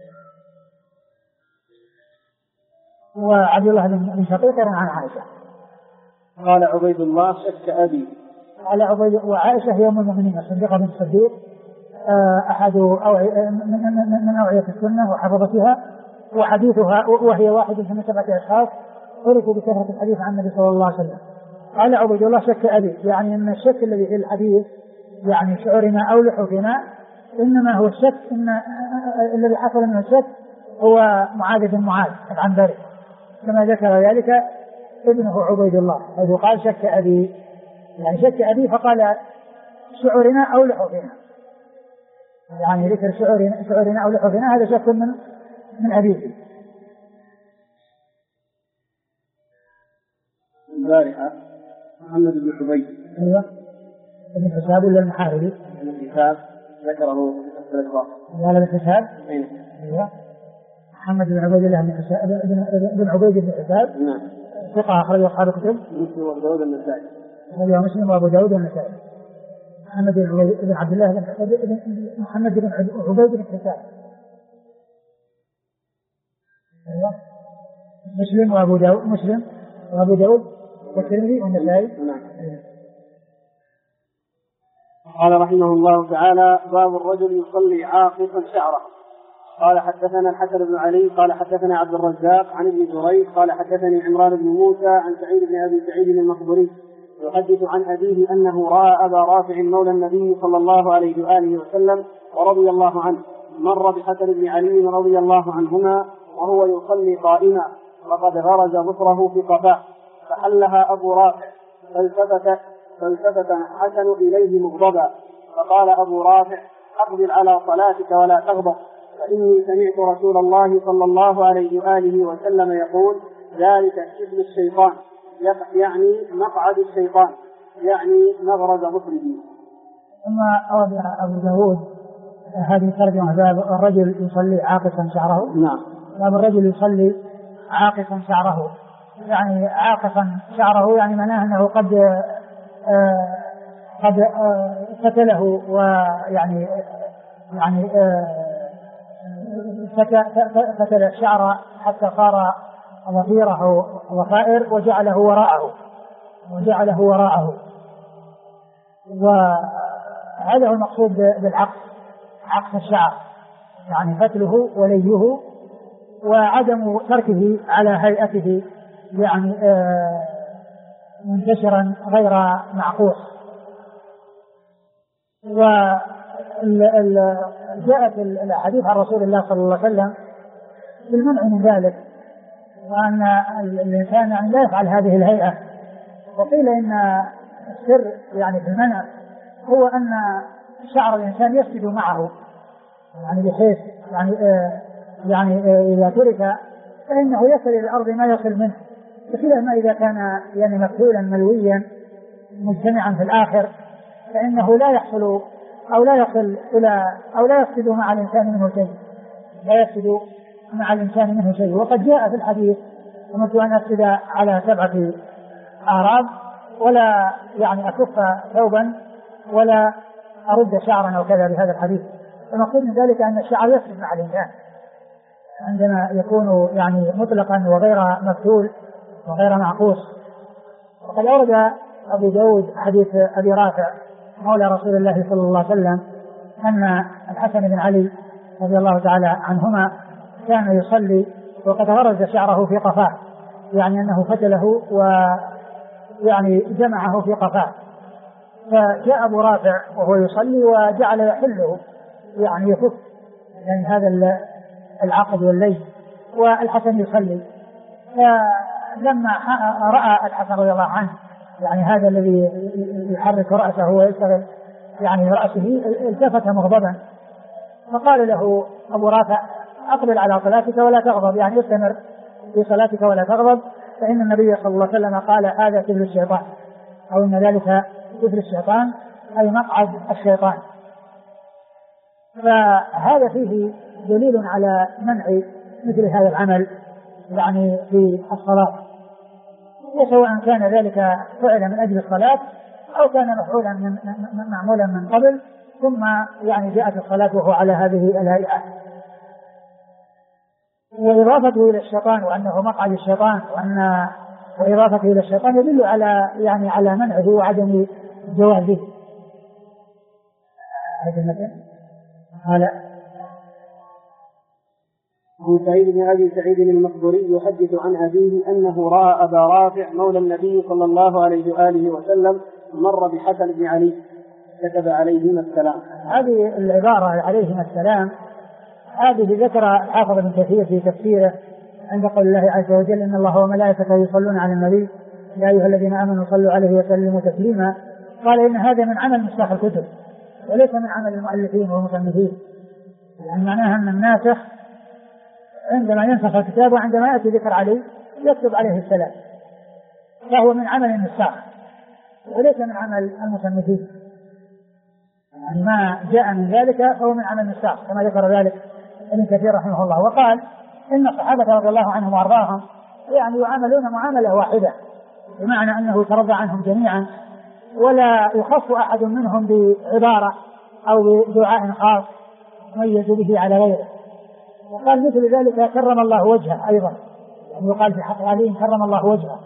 وعبد الله بن شقيق عن عائشة. قال عبيد الله شك أبي. على عبيد وعائشة هي أم المؤمنين الصديقة بنت الصديق أحد من أوعية السنة وحفظتها وحديثها وهي واحدة من 7 أشخاص عرفوا بكثرة الحديث عن النبي صلى الله عليه وسلم. قال عبيد الله شك أبي يعني أن الشك الذي في الحديث يعني شعرنا أو لحوفنا إنما هو الشك إن الذي حصل منه الشك هو معاذ بن معاذ العنبري كما ذكر ذلك ابنه عبيد الله حيث قال شك أبي يعني شك أبي فقال شعرنا أو لحوفنا يعني ذكر شعرنا أو لحوفنا هذا شك من أبيه. البارحة محمد بن حبيب أيوة ابن حساب ولا المحاربي الكتاب ذكره في الأخبار ولا الكتاب أيوة محمد بن عبيد الله بن عبيد بن حساب نعم ثقة أخرج أصحاب الكتب مسلم وأبو داود النسائي مسلم وأبو داود النسائي. محمد بن عبد الله محمد بن عبيد بن حساب أيوة مسلم وأبو داود والترمذي والنسائي. قال رحمه الله تعالى باب الرجل يصلي عاقفا شعره. قال حدثنا الحسن بن علي قال حدثنا عبد الرزاق عن ابن جريج قال حدثني عمران بن موسى عن سعيد بن أبي سعيد المخبري يحدث عن أبيه أنه رأى أبا رافع مولى النبي صلى الله عليه وآله وسلم ورضي الله عنه مر بحسن بن علي رضي الله عنهما وهو يصلي قائما وقد غرز ظفره في قفاه فحلها أبو رافع فالتفت حسن إليه مغضبا فقال أبو رافع أقبل على صلاتك ولا تغضب فإني سمعت رسول الله صلى الله عليه وآله وسلم يقول ذلك حزب الشيطان يعني مقعد الشيطان يعني مغرز ظفره. ثم أورد أبو داود هذه ترجمة باب الرجل يصلي عاقفا شعره. نعم باب الرجل يصلي عاقفا شعره يعني عاقفا شعره يعني معناه أنه قد فتله ويعني فتل الشعر حتى صار ضفيره ضفائر وجعله وراءه وهذا هو المقصود بالعقف عقف الشعر يعني فتله وليه وعدم تركه على هيئته يعني منتشرا غير معقوس. وجاءت الحديث عن رسول الله صلى الله عليه وسلم بالمنع من ذلك وأن الإنسان يعني لا يفعل هذه الهيئة. وقيل إن السر يعني في المنع هو أن شعر الإنسان يسجد معه يعني بحيث يعني إذا ترك فإنه يصل إلى الأرض ما يصل منه بخلاف ما إذا كان يعني مفتولا ملويا مجتمعا في الآخر فإنه لا يحصل أو لا يصل إلى أو لا يفسد مع الإنسان منه شيء، لا يفسد مع الإنسان منه شيء. وقد جاء في الحديث أمرت أن أفسد على 7 أعراض ولا يعني أكف ثوبا ولا أرد شعرا أو كذا بهذا الحديث. المقصود من ذلك أن الشعر يفسد مع الإنسان عندما يكون يعني مطلقا وغير مفتول وغير معقوس. وقد أورد أبو داود حديث أبي رافع مولى رسول الله صلى الله عليه وسلم أن الحسن بن علي رضي الله تعالى عنهما كان يصلي وقد غرز شعره في قفاه، يعني أنه فتله ويعني جمعه في قفاه. فجاء أبو رافع وهو يصلي وجعل يحله يعني يفك يعني هذا العقد والليل، والحسن يصلي. فلما رأى الحسن رضي الله عنه يعني هذا الذي يحرك رأسه ويشتغل يعني رأسه التفت مغضبا، فقال له أبو رافع أقبل على صلاتك ولا تغضب، يعني استمر في صلاتك ولا تغضب، فإن النبي صلى الله عليه وسلم قال هذا كفل الشيطان، أو إن ذلك كفل الشيطان أي مقعد الشيطان. فهذا فيه دليل على منع مثل هذا العمل يعني في الصلاة، وسواء كان ذلك فعلا من أجل الصلاة أو كان مفعولا معمولا من قبل ثم يعني جاءت الصلاة وهو على هذه الهيئة. وإضافته إلى الشيطان وأنه مقعد الشيطان وإضافته إلى الشيطان يدل على يعني على منعه وعدم جوازه. هذا المثل قال عن سعيد بن أبي سعيد المقبري يحدث عن أبيه أنه رأى أبا رافع مولى النبي صلى الله عليه وآله وسلم مر بحسن بن علي كتب عليهما السلام. هذه العبارة عليهما السلام هذه ذكر الحافظ ابن كثير في تفسيره عند قول الله عز وجل إن الله وملائكته يصلون على النبي يا أيها الذين آمنوا صلوا عليه وسلموا تسليما. قال إن هذا من عمل نساخ الكتب وليس من عمل المؤلفين والمصنفين، يعني معناها أن الناسخ عندما ينسخ الكتاب وعندما يأتي ذكر عليه يكتب عليه السلام، فهو من عمل النساخ وليس من عمل المصنفين، يعني ما جاء من ذلك فهو من عمل النساخ كما ذكر ذلك ابن كثير رحمه الله. وقال إن الصحابة رضي الله عنهم وأرضاهم يعني يعاملون معاملة واحدة، بمعنى أنه يترضى عنهم جميعا ولا يخص أحد منهم بعبارة أو بدعاء خاص ميز به على غيره. وقال مثل ذلك كرم الله وجهه أيضا، يعني يقال في حق علي كرم الله وجهه،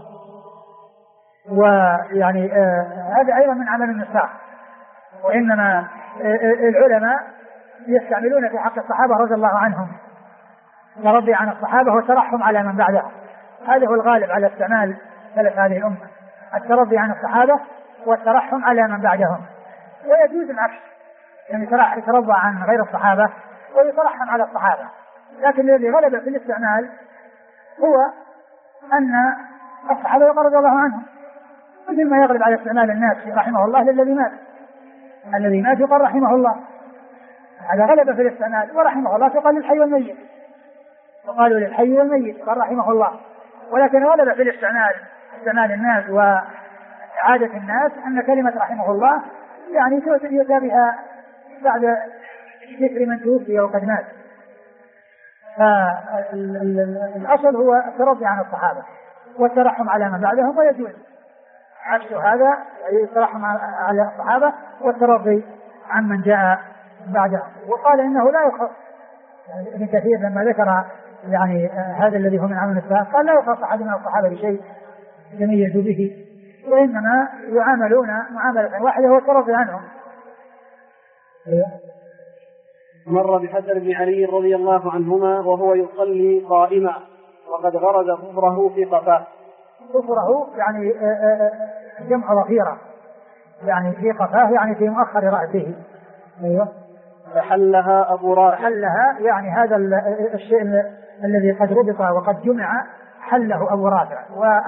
ويعني هذا أيضا من عمل النساخ. وإنما العلماء يستعملون في حق الصحابة رضي الله عنهم ترضي عن الصحابة والترحم على من بعدهم، هذا هو الغالب على استعمال سلف هذه الأمة، الترضي عن الصحابة والترحم على من بعدهم. ويجوز العكس، يعني يترضى عن غير الصحابة ويترحم على الصحابة، لكن الذي غلب في الاستعمال هو أن الصحابة رضي الله عنهم، مثل ما يغلب على استعمال الناس رحمه الله للذي مات، الذي مات يقال رحمه الله، هذا غلب في الاستعمال. ورحمه الله تقال للحي والميت، وقالوا للحي والميت قال رحمه الله، ولكن غلب في الاستعمال استعمال الناس وعادة الناس أن كلمة رحمه الله يعني يؤتى بها بعد ذكر من توفي وقد مات. فالأصل هو الترضي عن الصحابة والترحم على من بعدهم، ويجوز عكس هذا الترحم على الصحابة والترضي عن من جاء بعدهم. وقال إنه لا يخص، يعني ابن كثير لما ذكر يعني هذا الذي هو من عمل النساخ قال لا يخص أحد من الصحابة بشيء يميز به، وإنما يعاملون معاملة واحدة هو الترضي عنهم. مر بحسن بن علي رضي الله عنهما وهو يصلي قائما وقد غرز ظفره في قفاه. ظفره يعني جمع ظفيرة، يعني في قفاه يعني في مؤخر رأسه. أيوه. فحلها أبو رافع. حلها يعني هذا الشيء الذي قد ربط وقد جمع حله أبو رافع،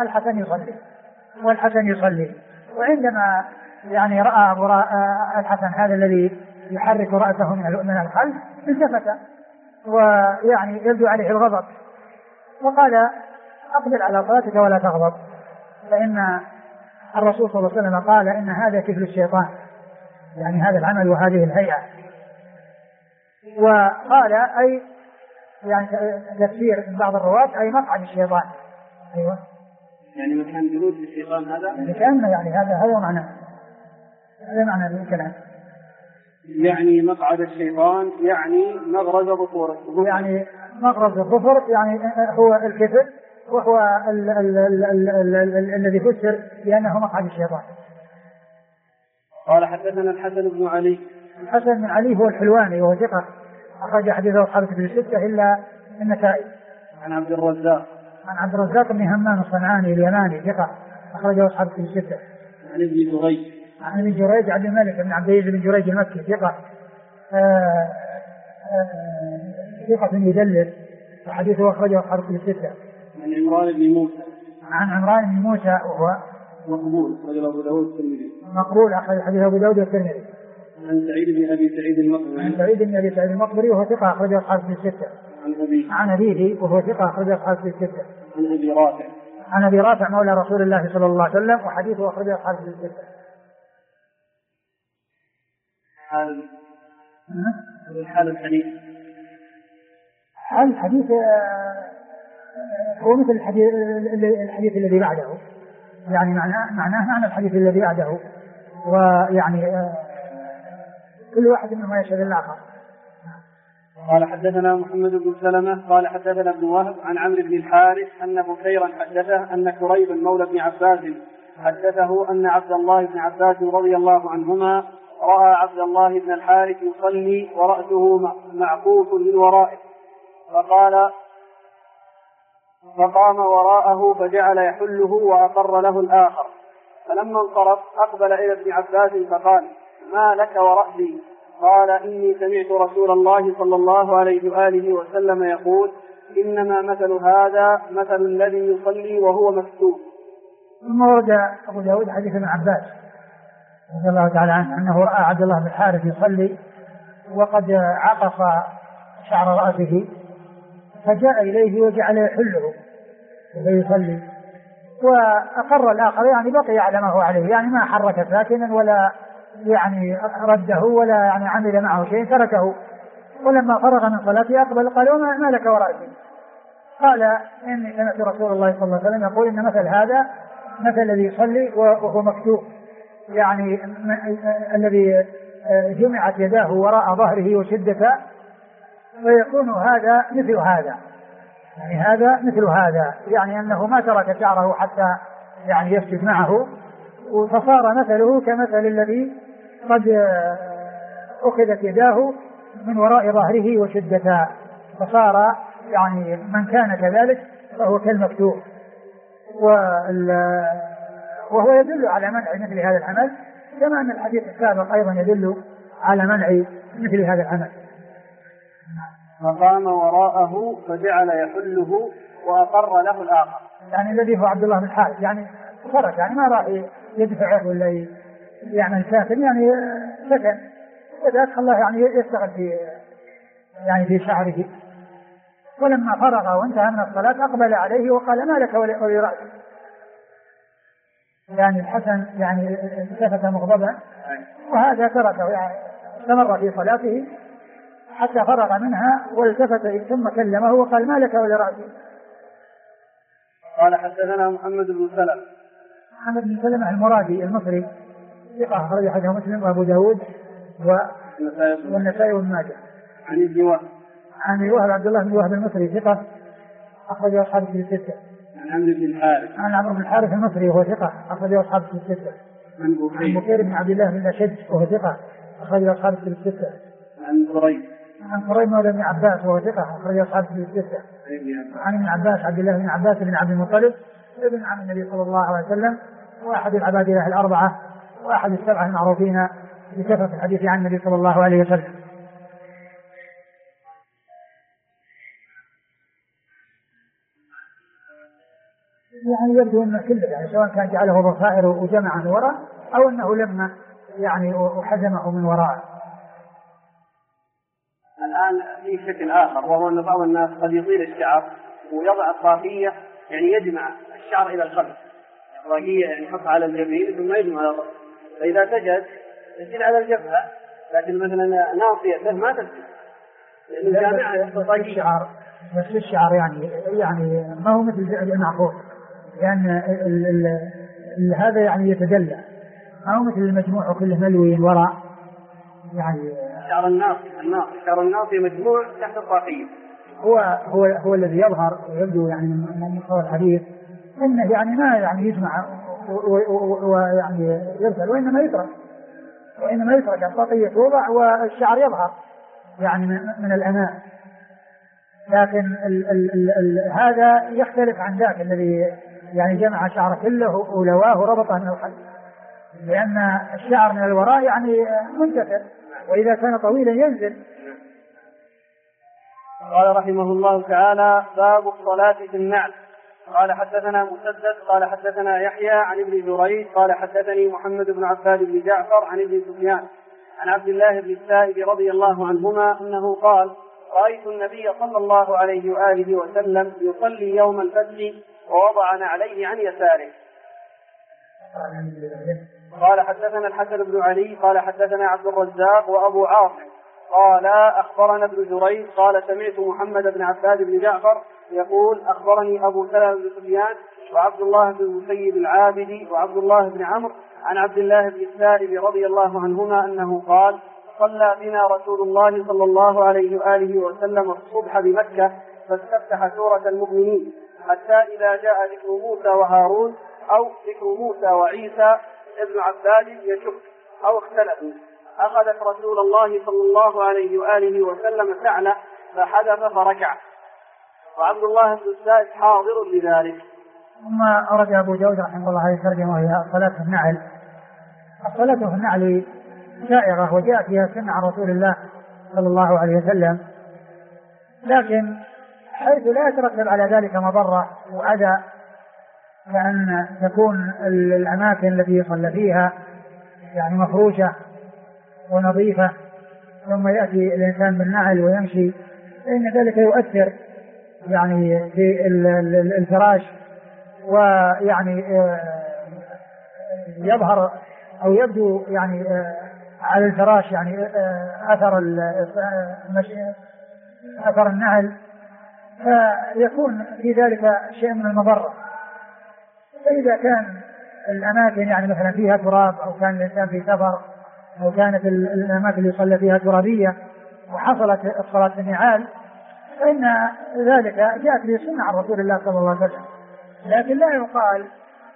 والحسن يصلي. وعندما يعني رأى الحسن هذا الذي يحرك رأسه من الخلف التفت ويعني يبدو عليه الغضب، وقال أقبل على صلاتك ولا تغضب، فإن الرسول صلى الله عليه وسلم قال إن هذا كفل الشيطان، يعني هذا العمل وهذه الهيئة. وقال أي يعني تفسير من بعض الرواة أي مقعد الشيطان. أيوة يعني مكان جلوس الشيطان هذا يعني كأنه يعني هذا معنى الكلام. يعني مقعد الشيطان يعني مغرز ظفور يعني مغرز الظفر يعني هو الكفر وهو الذي فسر بأنه مقعد الشيطان. قال حدثنا الحسن بن علي. الحسن بن علي هو الحلواني وهو ثقة أخرج حديثه أصحاب الكتب الستة إلا النسائي. عن عبد الرزاق. عن عبد الرزاق بن همام الصنعاني اليماني ثقة أخرجه أصحاب الكتب الستة. عن ابن جريج. عن ابن جريج عبد الملك بن عبد العزيز بن جريج المكي ثقة ثقة يدلس وحديثه أخرجه أصحاب الكتب الستة. عن عمران بن موسى. عن عمران بن موسى وهو مقبول أخرجه أبو داود والترمذي. مقبول أخرج حديث أبو داود والترمذي. عن سعيد بن أبي سعيد المقبري. عن سعيد بن أبي سعيد المقبري وهو ثقة أخرجه أصحاب الكتب الستة. عن أبيه وهو ثقة أخرجه أصحاب الكتب الستة. عن أبي رافع. عن أبي رافع مولى رسول الله صلى الله عليه وسلم وحديثه أخرجه أصحاب الكتب الستة. حال الحديث. حال الحديث هو مثل الحديث الذي بعده، يعني معناه معنى الحديث الذي بعده، ويعني كل واحد منهما يشهد الآخر. قال حدثنا محمد بن سلمة قال حدثنا ابن وهب عن عمرو بن الحارث أن بكيرا حدثه أن كريب مولى بن عباس حدثه أن عبد الله بن عباس رضي الله عنهما رأى عبد الله بن الحارث يصلي ورأسه معقوف من ورائه فقام وراءه فجعل يحله وأقر له الآخر، فلما انصرف أقبل إلى ابن عباس فقال: ما لك ورأسي؟ قال: إني سمعت رسول الله صلى الله عليه وآله وسلم يقول: إنما مثل هذا مثل الذي يصلي وهو مكتوب. ثم ورد أبو داود حديث ابن عباس رضي الله تعالى عنه أنه رأى عبد الله بن الحارث يصلي وقد عقف شعر رأسه، فجاء إليه وجعل يحله ويصلي، وأقر الآخر يعني بقي على ما هو عليه، يعني ما حرك ساكنا ولا يعني رده ولا يعني عمل معه شيء، تركه. ولما فرغ من صلاته أقبل قال: ما لك ورأسي؟ قال: إني سمعت رسول الله صلى الله عليه وسلم يقول إن مثل هذا مثل الذي يصلي وهو مكتوب، يعني الذي جمعت يداه وراء ظهره وشدة، ويكون هذا مثل هذا، يعني هذا مثل هذا، يعني أنه ما ترك شعره حتى يعني يسجد معه، فصار مثله كمثل الذي قد أخذت يداه من وراء ظهره وشدة، فصار يعني من كان كذلك فهو كالمكتوب. وهو يدل على منع مثل هذا العمل، كما أن الحديث السابق أيضا يدل على منع مثل هذا العمل. فقام وراءه فجعل يحله وأقر له الآخر، يعني الذي هو عبد الله بن الحارث، يعني ترك، يعني ما راح يدفعه ولا يعمل ساكن، يعني سكن، وذاك الله يعني يشتغل في شعره. ولما فرغ وانتهى من الصلاة أقبل عليه وقال: ما لك ولرأسك؟ يعني الحسن يعني التفت مغضبا، وهذا تركه، يعني استمر في صلاته حتى فرغ منها والتفت ثم كلمه وقال: ما لك ولرأسك؟ قال حدثنا محمد بن سلمة. محمد بن سلمة المرادي المصري ثقة أخرج حديثه مسلم وأبو داود والنسائي وابن ماجه. عن ابن وهب. عن وهب عبد الله بن وهب المصري ثقة أخرج أصحاب الكتب الستة. عن عمرو بن الحارث. عن عمرو بن الحارث المصري وهو ثقة أخرج أصحاب الكتب الستة. عن بكير بن عبد الله بن أشد وهو ثقة أخرج أصحاب الكتب الستة. عن قريب. عن قريب مولى بن عباس وهو ثقة أخرج أصحاب الكتب الستة. عن ابن عباس عبد الله بن عباس بن عبد المطلب ابن عم النبي صلى الله عليه وسلم، وأحد العباد الله الأربعة، وأحد السبعة المعروفين بكثرة الحديث عن النبي صلى الله عليه وسلم. يعني يبدو أن كله، يعني سواء كان جعله بصائر وجمع من وراء أو أنه لما يعني وحزمه من وراء. الآن في شكل آخر، وهو أن بعض الناس قد يطيل الشعر ويضع الطاقية، يعني يجمع الشعر إلى الخلف، الطاقية يعني يحطها على الجبين ثم يجمع على الرأس، فإذا سجد تسير على الجبهة، لكن مثلا ناصيته ما تسير. بس الشعر يعني ما هو مثل المعقول، لأن هذا يعني يتدلى، ما هو مثل المجموع كله ملوي وراء يعني. شعر الناصي مجموع تحت الطاقية، هو الذي يظهر ويبدو يعني من مستوى الحديث انه يعني ما يعني يجمع ويعني يرسل، وانما يترك الطاقية توضع والشعر يظهر يعني من الامام. لكن هذا يختلف عن ذاك الذي يعني جمع شعر كله ولواه وربطه من الخلف، لأن الشعر من الوراء يعني منتفر، وإذا كان طويلا ينزل. قال رحمه الله تعالى: باب الصلاة في النعل. قال حدثنا مسدد قال حدثنا يحيى عن ابن جريج قال حدثني محمد بن عباد بن جعفر عن ابن سفيان عن عبد الله بن السائب رضي الله عنهما أنه قال: رأيت النبي صلى الله عليه وآله وسلم يصلي يوم الفتح ووضع نعليه عن يساره. قال حدثنا الحسن بن علي قال حدثنا عبد الرزاق وأبو عاصم قال أخبرنا ابن جريج قال سمعت محمد بن عباد بن جعفر يقول: أخبرني أبو سلمة بن سفيان وعبد الله بن المسيب العابدي وعبد الله بن عمرو عن عبد الله بن السائب رضي الله عنهما أنه قال: صلى بنا رسول الله صلى الله عليه وآله وسلم الصبح بمكة فاستفتح سورة المؤمنين حتى إذا جاء ذكر موسى وهارون أو ذكر موسى وعيسى ابن عباد يشك أو اختلفوا أخذت رسول الله صلى الله عليه وآله وسلم سعله فحدث فركع، وعبد الله بن السائب حاضر لذلك. ثم أرد أبو داود رحمه الله هذه الترجمة وهي الصلاة في النعل. الصلاة في النعل شائعة وجاءت فيها سنة عن رسول الله صلى الله عليه وسلم، لكن حيث لا يترتب على ذلك مضرة وأذى، لأن تكون الأماكن التي يصلى فيها يعني مفروشة ونظيفة، ثم يأتي الإنسان بالنعل ويمشي، فإن ذلك يؤثر يعني في الفراش، ويعني يظهر أو يبدو يعني على الفراش يعني أثر النعل، فيكون في ذلك شيء من المضرة. فإذا كان الأماكن يعني مثلا فيها تراب، أو كان الإنسان في سفر، أو كانت الأماكن اللي يصلى فيها ترابية وحصلت الصلاة في النعال، فإن ذلك جاءت به سنة عن رسول الله صلى الله عليه وسلم، لكن لا يقال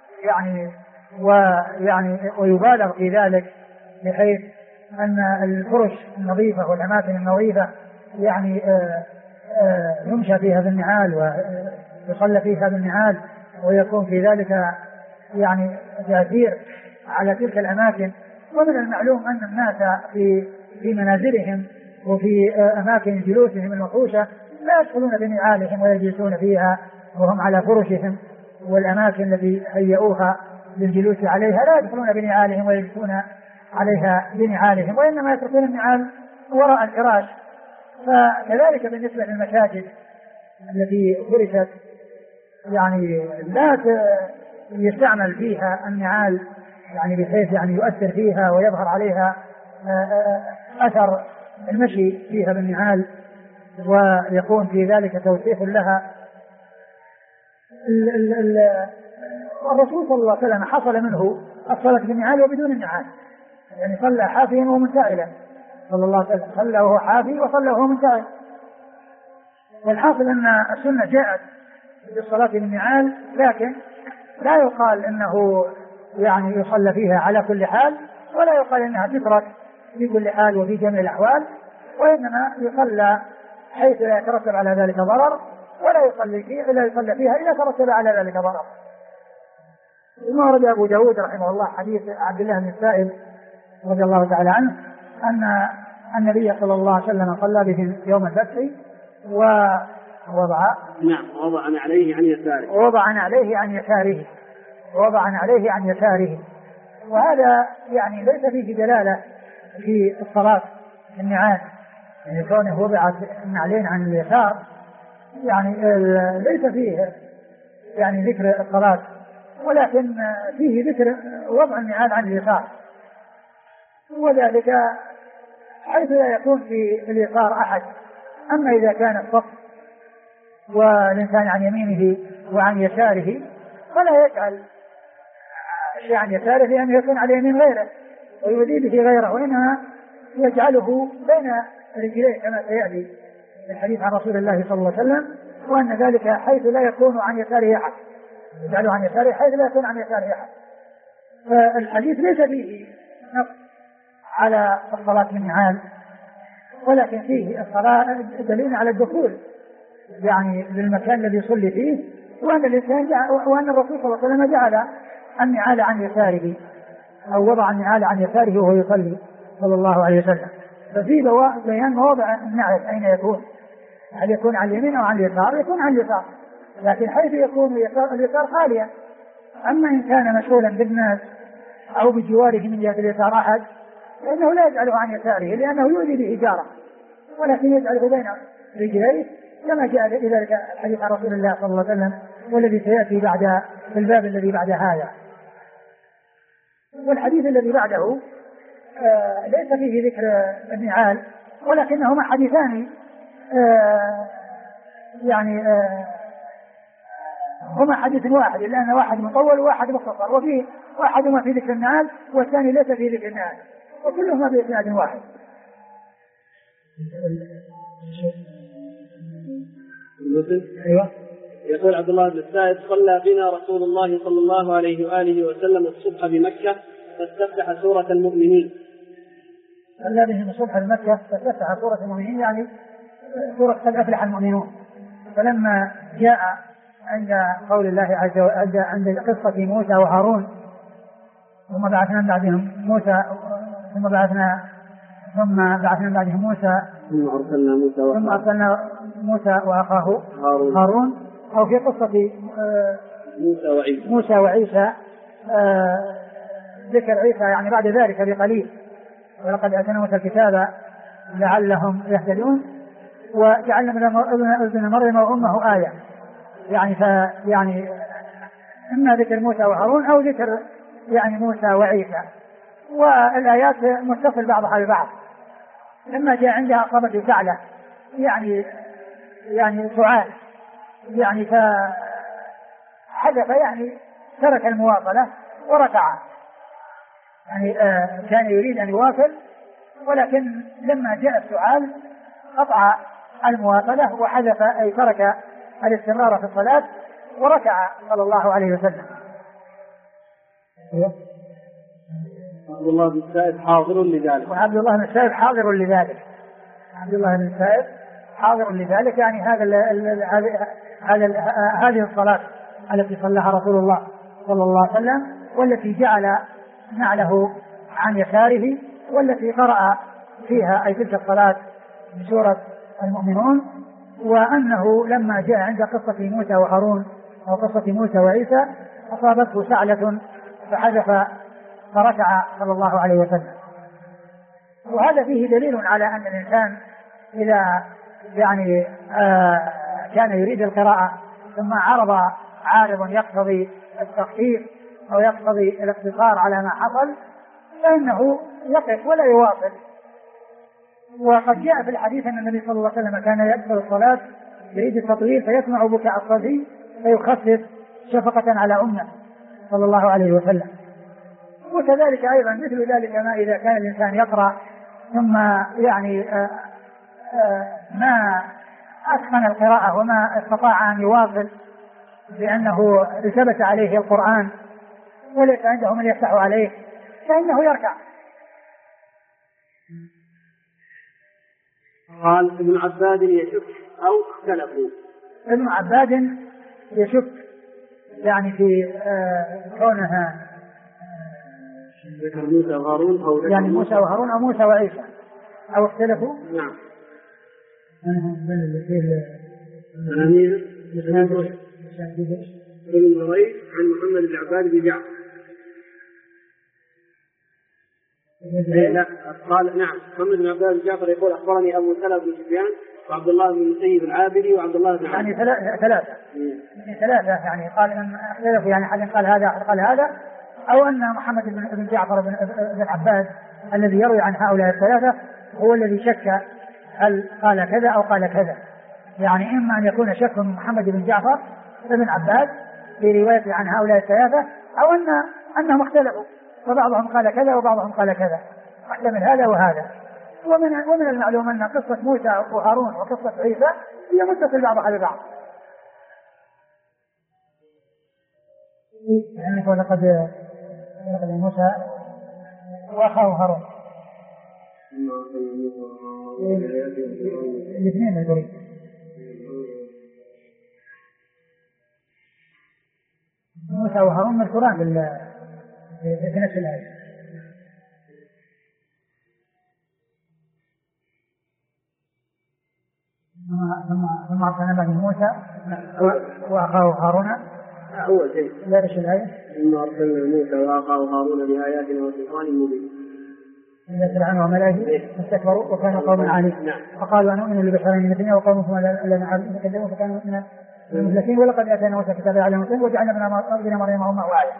يعني ويبالغ في ذلك بحيث أن الفرش النظيفة والأماكن النظيفة يعني يمشى فيها بالنعال ويصلى فيها بالنعال، ويكون في ذلك يعني تأثير على تلك الأماكن. ومن المعلوم أن الناس في منازلهم وفي أماكن جلوسهم المفروشة لا يدخلون بنعالهم ويجلسون فيها وهم على فرشهم، والأماكن التي هيئوها للجلوس عليها لا يدخلون بنعالهم ويجلسون عليها بنعالهم، وإنما يتركون النعال وراء الفراش. فكذلك بالنسبة للمساجد التي فرشت يعني لا يستعمل فيها النعال يعني بحيث يعني يؤثر فيها ويظهر عليها أثر المشي فيها بالنعال ويكون في ذلك توثيق لها. الرسول صلى الله عليه وسلم حصل منه الصلاة بالنعال وبدون النعال، يعني صلى حافيا ومنتعلا صلى الله عليه وسلم، صلى وهو حافي وصلى وهو منتعل. والحاصل أن السنة جاءت بالصلاة بالنعال، لكن لا يقال أنه يعني يصلى فيها على كل حال، ولا يقال أنها تترك في كل حال وفي جميع الأحوال، وإنما يصلى حيث لا يترتب على ذلك ضرر، ولا يصلي فيها إذا ترتب على ذلك ضرر. ثم ورد أبو داود رحمه الله حديث عبد الله بن السائب رضي الله تعالى عنه أن النبي صلى الله عليه وسلم صلى بهم يوم الفتح ووضع عليه عن يساره. وهذا يعني ليس فيه دلالة في الصلاة النعال، يعني كونه وضعت النعلين عن اليسار يعني ليس فيه يعني ذكر الصلاة، ولكن فيه ذكر وضع النعال عن اليسار. وذلك حيث لا يكون في اليسار أحد. أما إذا كان الصف والإنسان عن يمينه وعن يساره فلا يجعل عن يساره لأن يكون على يمين غيره ويؤذي به غيره، وإنما يجعله بين رجليه كما سيأتي الحديث عن رسول الله صلى الله عليه وسلم، وأن ذلك حيث لا يكون عن يساره أحد، يجعله عن يساره حيث لا يكون عن يساره أحد. فالحديث ليس فيه نص على الصلاة بالنعال، ولكن فيه الصلاة دليل على الدخول يعني للمكان الذي يصلي فيه، وأن الرسول صلى الله عليه وسلم جعل النعال عن يساره أو وضع النعال عن يساره وهو يصلي صلى الله عليه وسلم. ففي بيان مواضع النعل أين يكون، هل يكون عن اليمين أو عن اليسار؟ يكون عن اليسار، لكن حيث يكون اليسار خاليا. أما إن كان مشغولا بالناس أو بجواره من جهة اليسار أحد فإنه لا يجعله عن يساره لأنه يؤذي به جاره، ولكن يجعله بين رجليه كما جاء في ذلك الحديث عن رسول الله صلى الله عليه وسلم والذي سيأتي بعد في الباب الذي بعد هذا. والحديث الذي بعده ليس فيه ذكر النعال، ولكنهما حديثان هما حديث واحد، لأن واحد مطول وواحد مختصر، وفيه واحدهما في ذكر النعال والثاني ليس في ذكر النعال، وكلهما بإسناد واحد. أيوة. يقول عبد الله بن السائب: صلى بنا رسول الله صلى الله عليه وآله وسلم الصبح بمكة فاستفتح سورة المؤمنين. صلى بهم الصبح بمكة فاستفتح سورة المؤمنين، يعني سورة قد أفلح المؤمنون. فلما جاء عند قول الله عز وجل عند قصة موسى وهارون ثم بعثنا بعدهم موسى ثم بعثنا بعدهم موسى ثم أرسلنا موسى وأخاه هارون، أو في قصة موسى وعيسى ذكر عيسى يعني بعد ذلك بقليل: ولقد آتينا موسى الكتاب لعلهم يهتدون وجعلنا من ابن مريم وأمه آية، يعني إما ذكر موسى وهارون أو ذكر يعني موسى وعيسى، والآيات متصل بعضها ببعض. لما جاء عندها أصابته فعلة يعني سعال يعني فحدث يعني ترك المواصلة وركع، يعني كان يريد أن يواصل، ولكن لما جاء السعال قطع المواصلة وحدث أي ترك الاستمرار في الصلاة وركع صلى الله عليه وسلم. عبد الله بن السائب حاضر لذلك. وعبد الله بن السائب حاضر لذلك. عبد الله بن السائب حاضر لذلك، يعني هذه الصلاة التي صلىها رسول الله صلى الله عليه وسلم، والتي جعل نعله عن يساره، والتي قرأ فيها أي تلك الصلاة بسورة المؤمنون. وأنه لما جاء عند قصة موسى وهارون أو قصة موسى وعيسى أصابته سعلة فحذف فركع صلى الله عليه وسلم. وهذا فيه دليل على أن الإنسان إذا يعني كان يريد القراءة ثم عارض يقتضي التخفيف أو يقتضي الاقتصار على ما حصل فإنه يقف ولا يواصل. وقد جاء في الحديث أن النبي صلى الله عليه وسلم كان يقصر الصلاة يريد التطويل فيسمع بكاء الصبي فيخفف شفقة على أمه صلى الله عليه وسلم. وكذلك أيضا مثل ذلك ما إذا كان الإنسان يقرأ ثم يعني ما أتقن القراءة وما استطاع أن يواصل لأنه ثبت عليه القرآن وليس عنده من يفتح عليه فإنه يركع. قال ابن عباد يشك أو اختلفوا. ابن عباد يشك يعني في كونها ذكر موسى وهارون أو يعني موسى وهارون أو موسى وعيسى أو اختلفوا. نعم. أمير بن مريض عن محمد بن عباد بن جعفر. لا قال نعم محمد بن عباد بن جعفر يقول أخبرني أبو سلمة بن سفيان وعبد الله بن المسيب العابدي وعبد الله بن يعني ثلاثة يعني قال إن اختلفوا يعني حد قال هذا حد قال هذا، أو أن محمد بن جعفر بن عباد الذي يروي عن هؤلاء الثلاثة هو الذي شك هل قال كذا أو قال كذا. يعني إما أن يكون شك من محمد بن جعفر بن عباد في رواية عن هؤلاء الثلاثة، أو أنهم اختلفوا وبعضهم قال كذا وبعضهم قال كذا، احتمل هذا وهذا. ومن المعلوم أن قصة موسى وهارون وقصة عيسى هي متصل بعضها ببعض. يعني ولقد موسى وأخاه هارون الاثنين يقولون موسى وهارون مذكوران في نفس الآية. ثم أرسلنا بعد موسى وأخاه هارون أول شيء لا إيش الآية؟ ثم أرسلنا موسى وأخاه هارون بآياتنا وسلطان مبين إن فرعون وملائكته استكبروا وكانوا قوما عالين فقالوا أنؤمن لبشرين مثلنا وقومهما لنا عابدون فكذبوا فكانوا من المهلكين ولقد آتينا موسى كتابا على مسلم وجعلنا ابن مريم أمة وآية.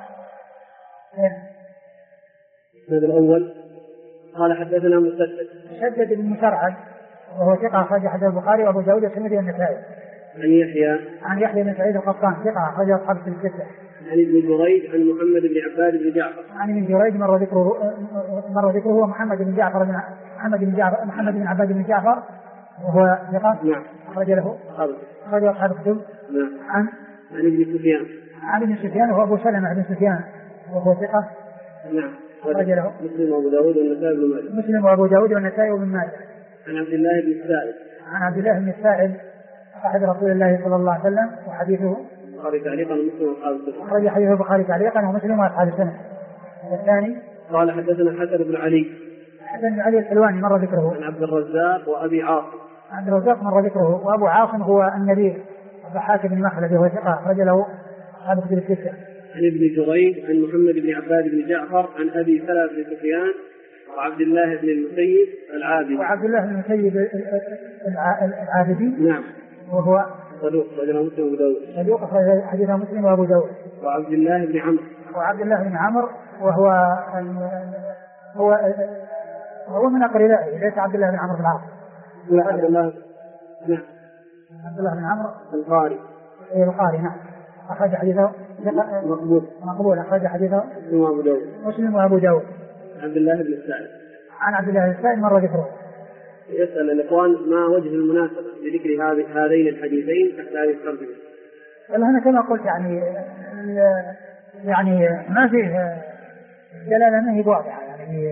هذا الأول. قال حدثنا مسدد بن مسرعد وهو ثقة أخرج حديث البخاري وأبو داود والترمذي والنسائي. عن يحيى بن سعيد القطان ثقة أخرج أصحاب الستة. عن ابن جريج عن محمد بن عباد بن جعفر. عن ابن جريج مر ذكره هو محمد بن عباد بن جعفر وهو ثقة. نعم. أخرج له أصحاب الكتب. نعم. عن ابن سفيان وهو أبو سلمة بن سفيان وهو ثقة. نعم. أخرج له مسلم وأبو داود والنسائي بن ماجه. عن عبد الله بن السائب صاحب رسول الله صلى الله عليه وسلم وحديثه البخاري تعليقا ومسلم واصحاب السنن. أخرج حديث البخاري تعليقا ومسلم واصحاب السنن. الثاني قال حدثنا حسن بن علي الحلواني مر ذكره. عن عبد الرزاق وأبي عاصم. عبد الرزاق مر ذكره وأبو عاصم هو النبي الضحاك بن مخلد وهو ثقة أخرج له أصحاب الكتب الستة. عن ابن جريج عن محمد بن عباد بن جعفر عن أبي سلمة بن سفيان وعبد الله بن المسيب العابدي. نعم. وهو صدوق أخرجه مسلم وأبو داود. صدوق أخرج حديث مسلم وأبو داود. وعبد الله بن عمرو هو من أقربائه ليس عبد الله بن عمرو بن العاص. عبد الله بن عمرو القاري. نعم. أخرج حديثه مقبول أخرج حديثه مسلم وأبو داود. عبد الله بن السائب. عن عبد الله بن السائب مر ذكره. يسأل الإخوان ما وجه المناسبة لذكر هذين الحديثين تحت هذه الترجمة؟ والله أنا كما قلت يعني ما فيه دلالة ما هي واضحة يعني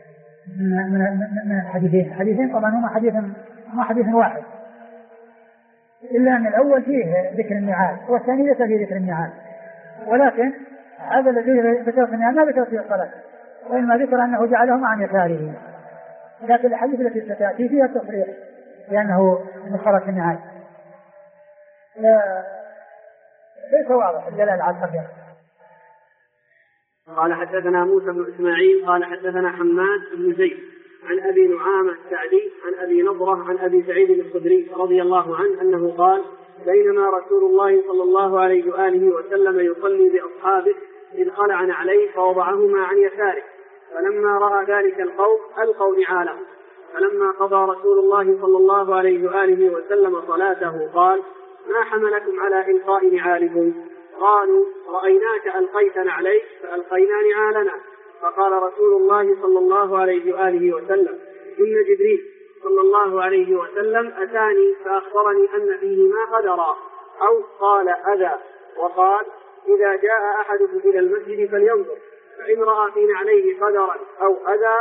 من الحديثين طبعا هما حديث واحد إلا أن الأول فيه ذكر النعال والثاني ليس فيه ذكر النعال، ولكن هذا الذي ذكر في النعال ما ذكر فيه الصلاة وإنما ذكر أنه جعلهما عن يساره، لكن الحديث التي ستأتي فيها التصريح لأنه من خرج النعال ليس واضح الدلالة على التغيير. قال حدثنا موسى بن إسماعيل قال حدثنا حماد بن زيد عن أبي نعامة السعدي عن أبي نضرة عن أبي سعيد الخدري رضي الله عنه أنه قال بينما رسول الله صلى الله عليه وآله وسلم يصلي بأصحابه إذ خلع عليه فوضعهما عن يساره، فلما رأى ذلك القوم ألقوا نعالهم، فلما قضى رسول الله صلى الله عليه وآله وسلم صلاته قال ما حملكم على إلقاء نعالكم؟ قالوا رأيناك ألقيت نعليك فألقينا نعالنا. فقال رسول الله صلى الله عليه وآله وسلم إن جبريل صلى الله عليه وسلم أتاني فأخبرني أن فيهما قدرا، أو قال أذى، وقال إذا جاء أحدكم إلى المسجد فلينظر فإن رأى في نعليه قدرا أو أذى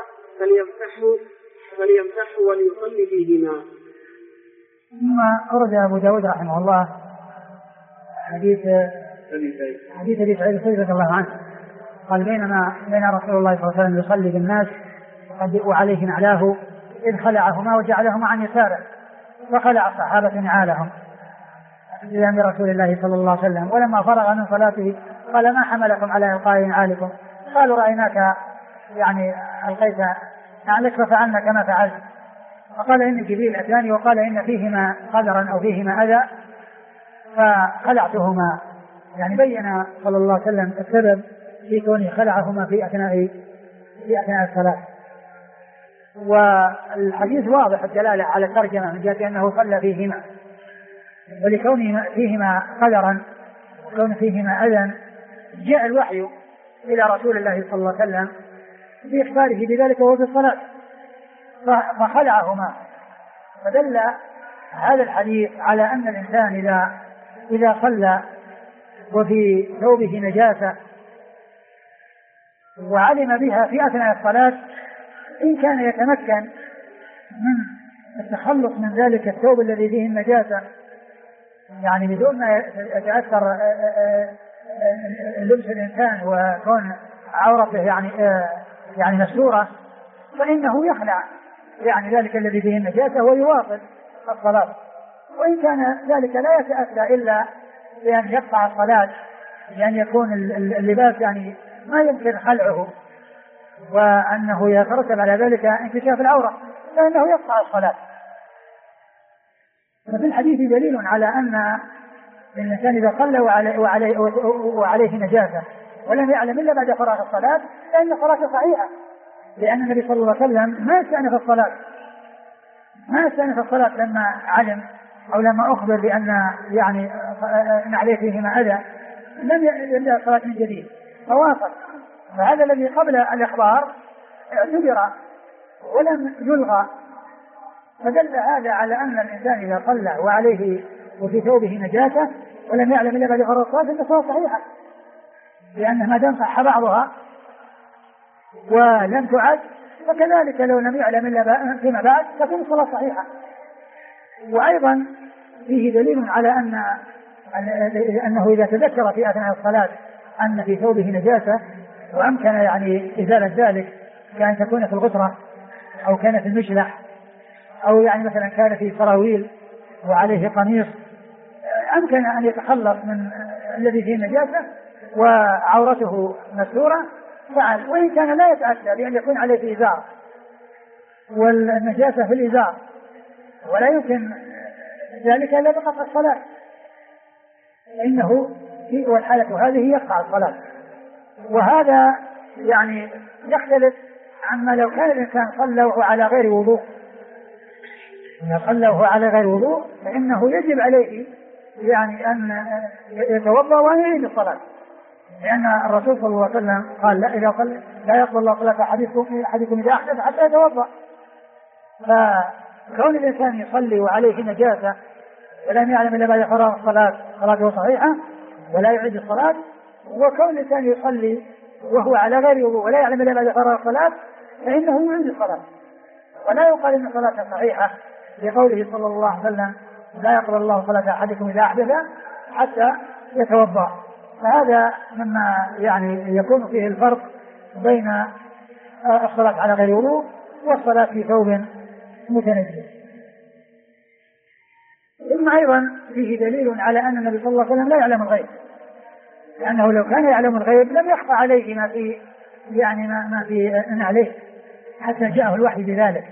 فليمسحه وليصلي فيهما. ثم أورد أبو داود رحمه الله حديث أبي سعيد الخدري رضي الله عنه قال بين رسول الله صلى الله عليه وسلم يصلي بالناس وعليه نعلاه إذ خلعهما وجعلهما عن يساره، وخلع الصحابة نعالهم لأمر رسول الله صلى الله عليه وسلم، ولما فرغ من صلاته قال ما حملكم على إلقاء نعالكم؟ قالوا رأيناك يعني ألقيت نعلك ففعلنا كما فعلت. فقال إن جبريل أتاني وقال إن فيهما قدرا أو فيهما أذى فخلعتهما، يعني بين صلى الله عليه وسلم السبب في كونه خلعهما في أثناء الصلاة. والحديث واضح الدلالة على الترجمة من جهة أنه صلى فيهما، ولكون فيهما قدرا وكون فيهما أذى جاء الوحي إلى رسول الله صلى الله عليه وسلم بإخباره بذلك وهو في الصلاة فخلعهما. فدل هذا الحديث على أن الإنسان إذا صلى وفي ثوبه نجاسة وعلم بها في أثناء الصلاة، إن كان يتمكن من التخلص من ذلك الثوب الذي فيه النجاسة يعني بدون ما يتأثر لبس الإنسان وكون عورته يعني مستورة، فإنه يخلع يعني ذلك الذي فيه النجاسة ويواصل الصلاة. وإن كان ذلك لا يتأتى إلا بأن يقطع الصلاة، لأن يكون اللباس يعني ما يمكن خلعه وأنه يترتب على ذلك انكشاف العورة، فإنه يقطع الصلاة. ففي الحديث دليل على أن الإنسان إذا صلى وعليه نجاسة ولم يعلم إلا بعد فراغ الصلاة فإن الصلاة صحيحة، لأن النبي صلى الله عليه وسلم ما استأنف الصلاة لما علم أو لما أخبر بأن يعني عليه فيهما أذى، لم يبدأ الصلاة من جديد فواصل. فهذا الذي قبل الإخبار اعتبر ولم يلغى، فدل هذا على أن الإنسان إذا صلى وعليه وفي ثوبه نجاسة ولم يعلم إلا بعد فراغ الصلاة فإن الصلاة صحيحة، لأنه ما دام صح بعضها ولم تعد، فكذلك لو لم يعلم إلا فيما بعد تكون الصلاة صحيحة. وأيضا فيه دليل على أنه إذا تذكر في أثناء الصلاة أن في ثوبه نجاسة وأمكن يعني إزالة ذلك، كأن تكون في الغترة أو كان في المشلح أو يعني مثلا كان في سراويل وعليه قميص، أمكن أن يتخلص من الذي فيه نجاسة وعورته مستورة فعل، وإن كان لا يتأتى بأن يكون عليه في إزار والنجاسة في الإزار ولا يمكن ذلك إلا بقطع الصلاة، إنه في والحالة هذه يقطع الصلاة. وهذا يعني يختلف عما لو كان الإنسان صلى وهو على غير وضوء. إذا صلى وهو على غير وضوء فإنه يجب عليه يعني أن يتوضأ وأن يعيد الصلاة، لأن الرسول صلى الله عليه وسلم قال لا يقبل الله صلاة أحدكم إذا أحدث حتى يتوضأ. فكون الإنسان يصلي وعليه نجاسة ولم يعلم إلا بعد فراغ الصلاة صلاته صحيحة ولا يعيد الصلاة، وكون الإنسان يصلي وهو على غير وضوء ولا يعلم إلا بعد فراغ الصلاة فإنه يعيد الصلاة، ولا يقال إن صلاته صحيحة لقوله صلى الله عليه وسلم لا يقبل الله صلاة أحدكم إذا أحدث حتى يتوضأ. فهذا مما يعني يكون فيه الفرق بين الصلاة على غير وضوء والصلاة في ثوب متنجس. ثم أيضا فيه دليل على أن النبي صلى الله عليه وسلم لا يعلم الغيب، لأنه لو كان يعلم الغيب لم يخفى عليه ما في يعني ما في عليه حتى جاءه الوحي بذلك.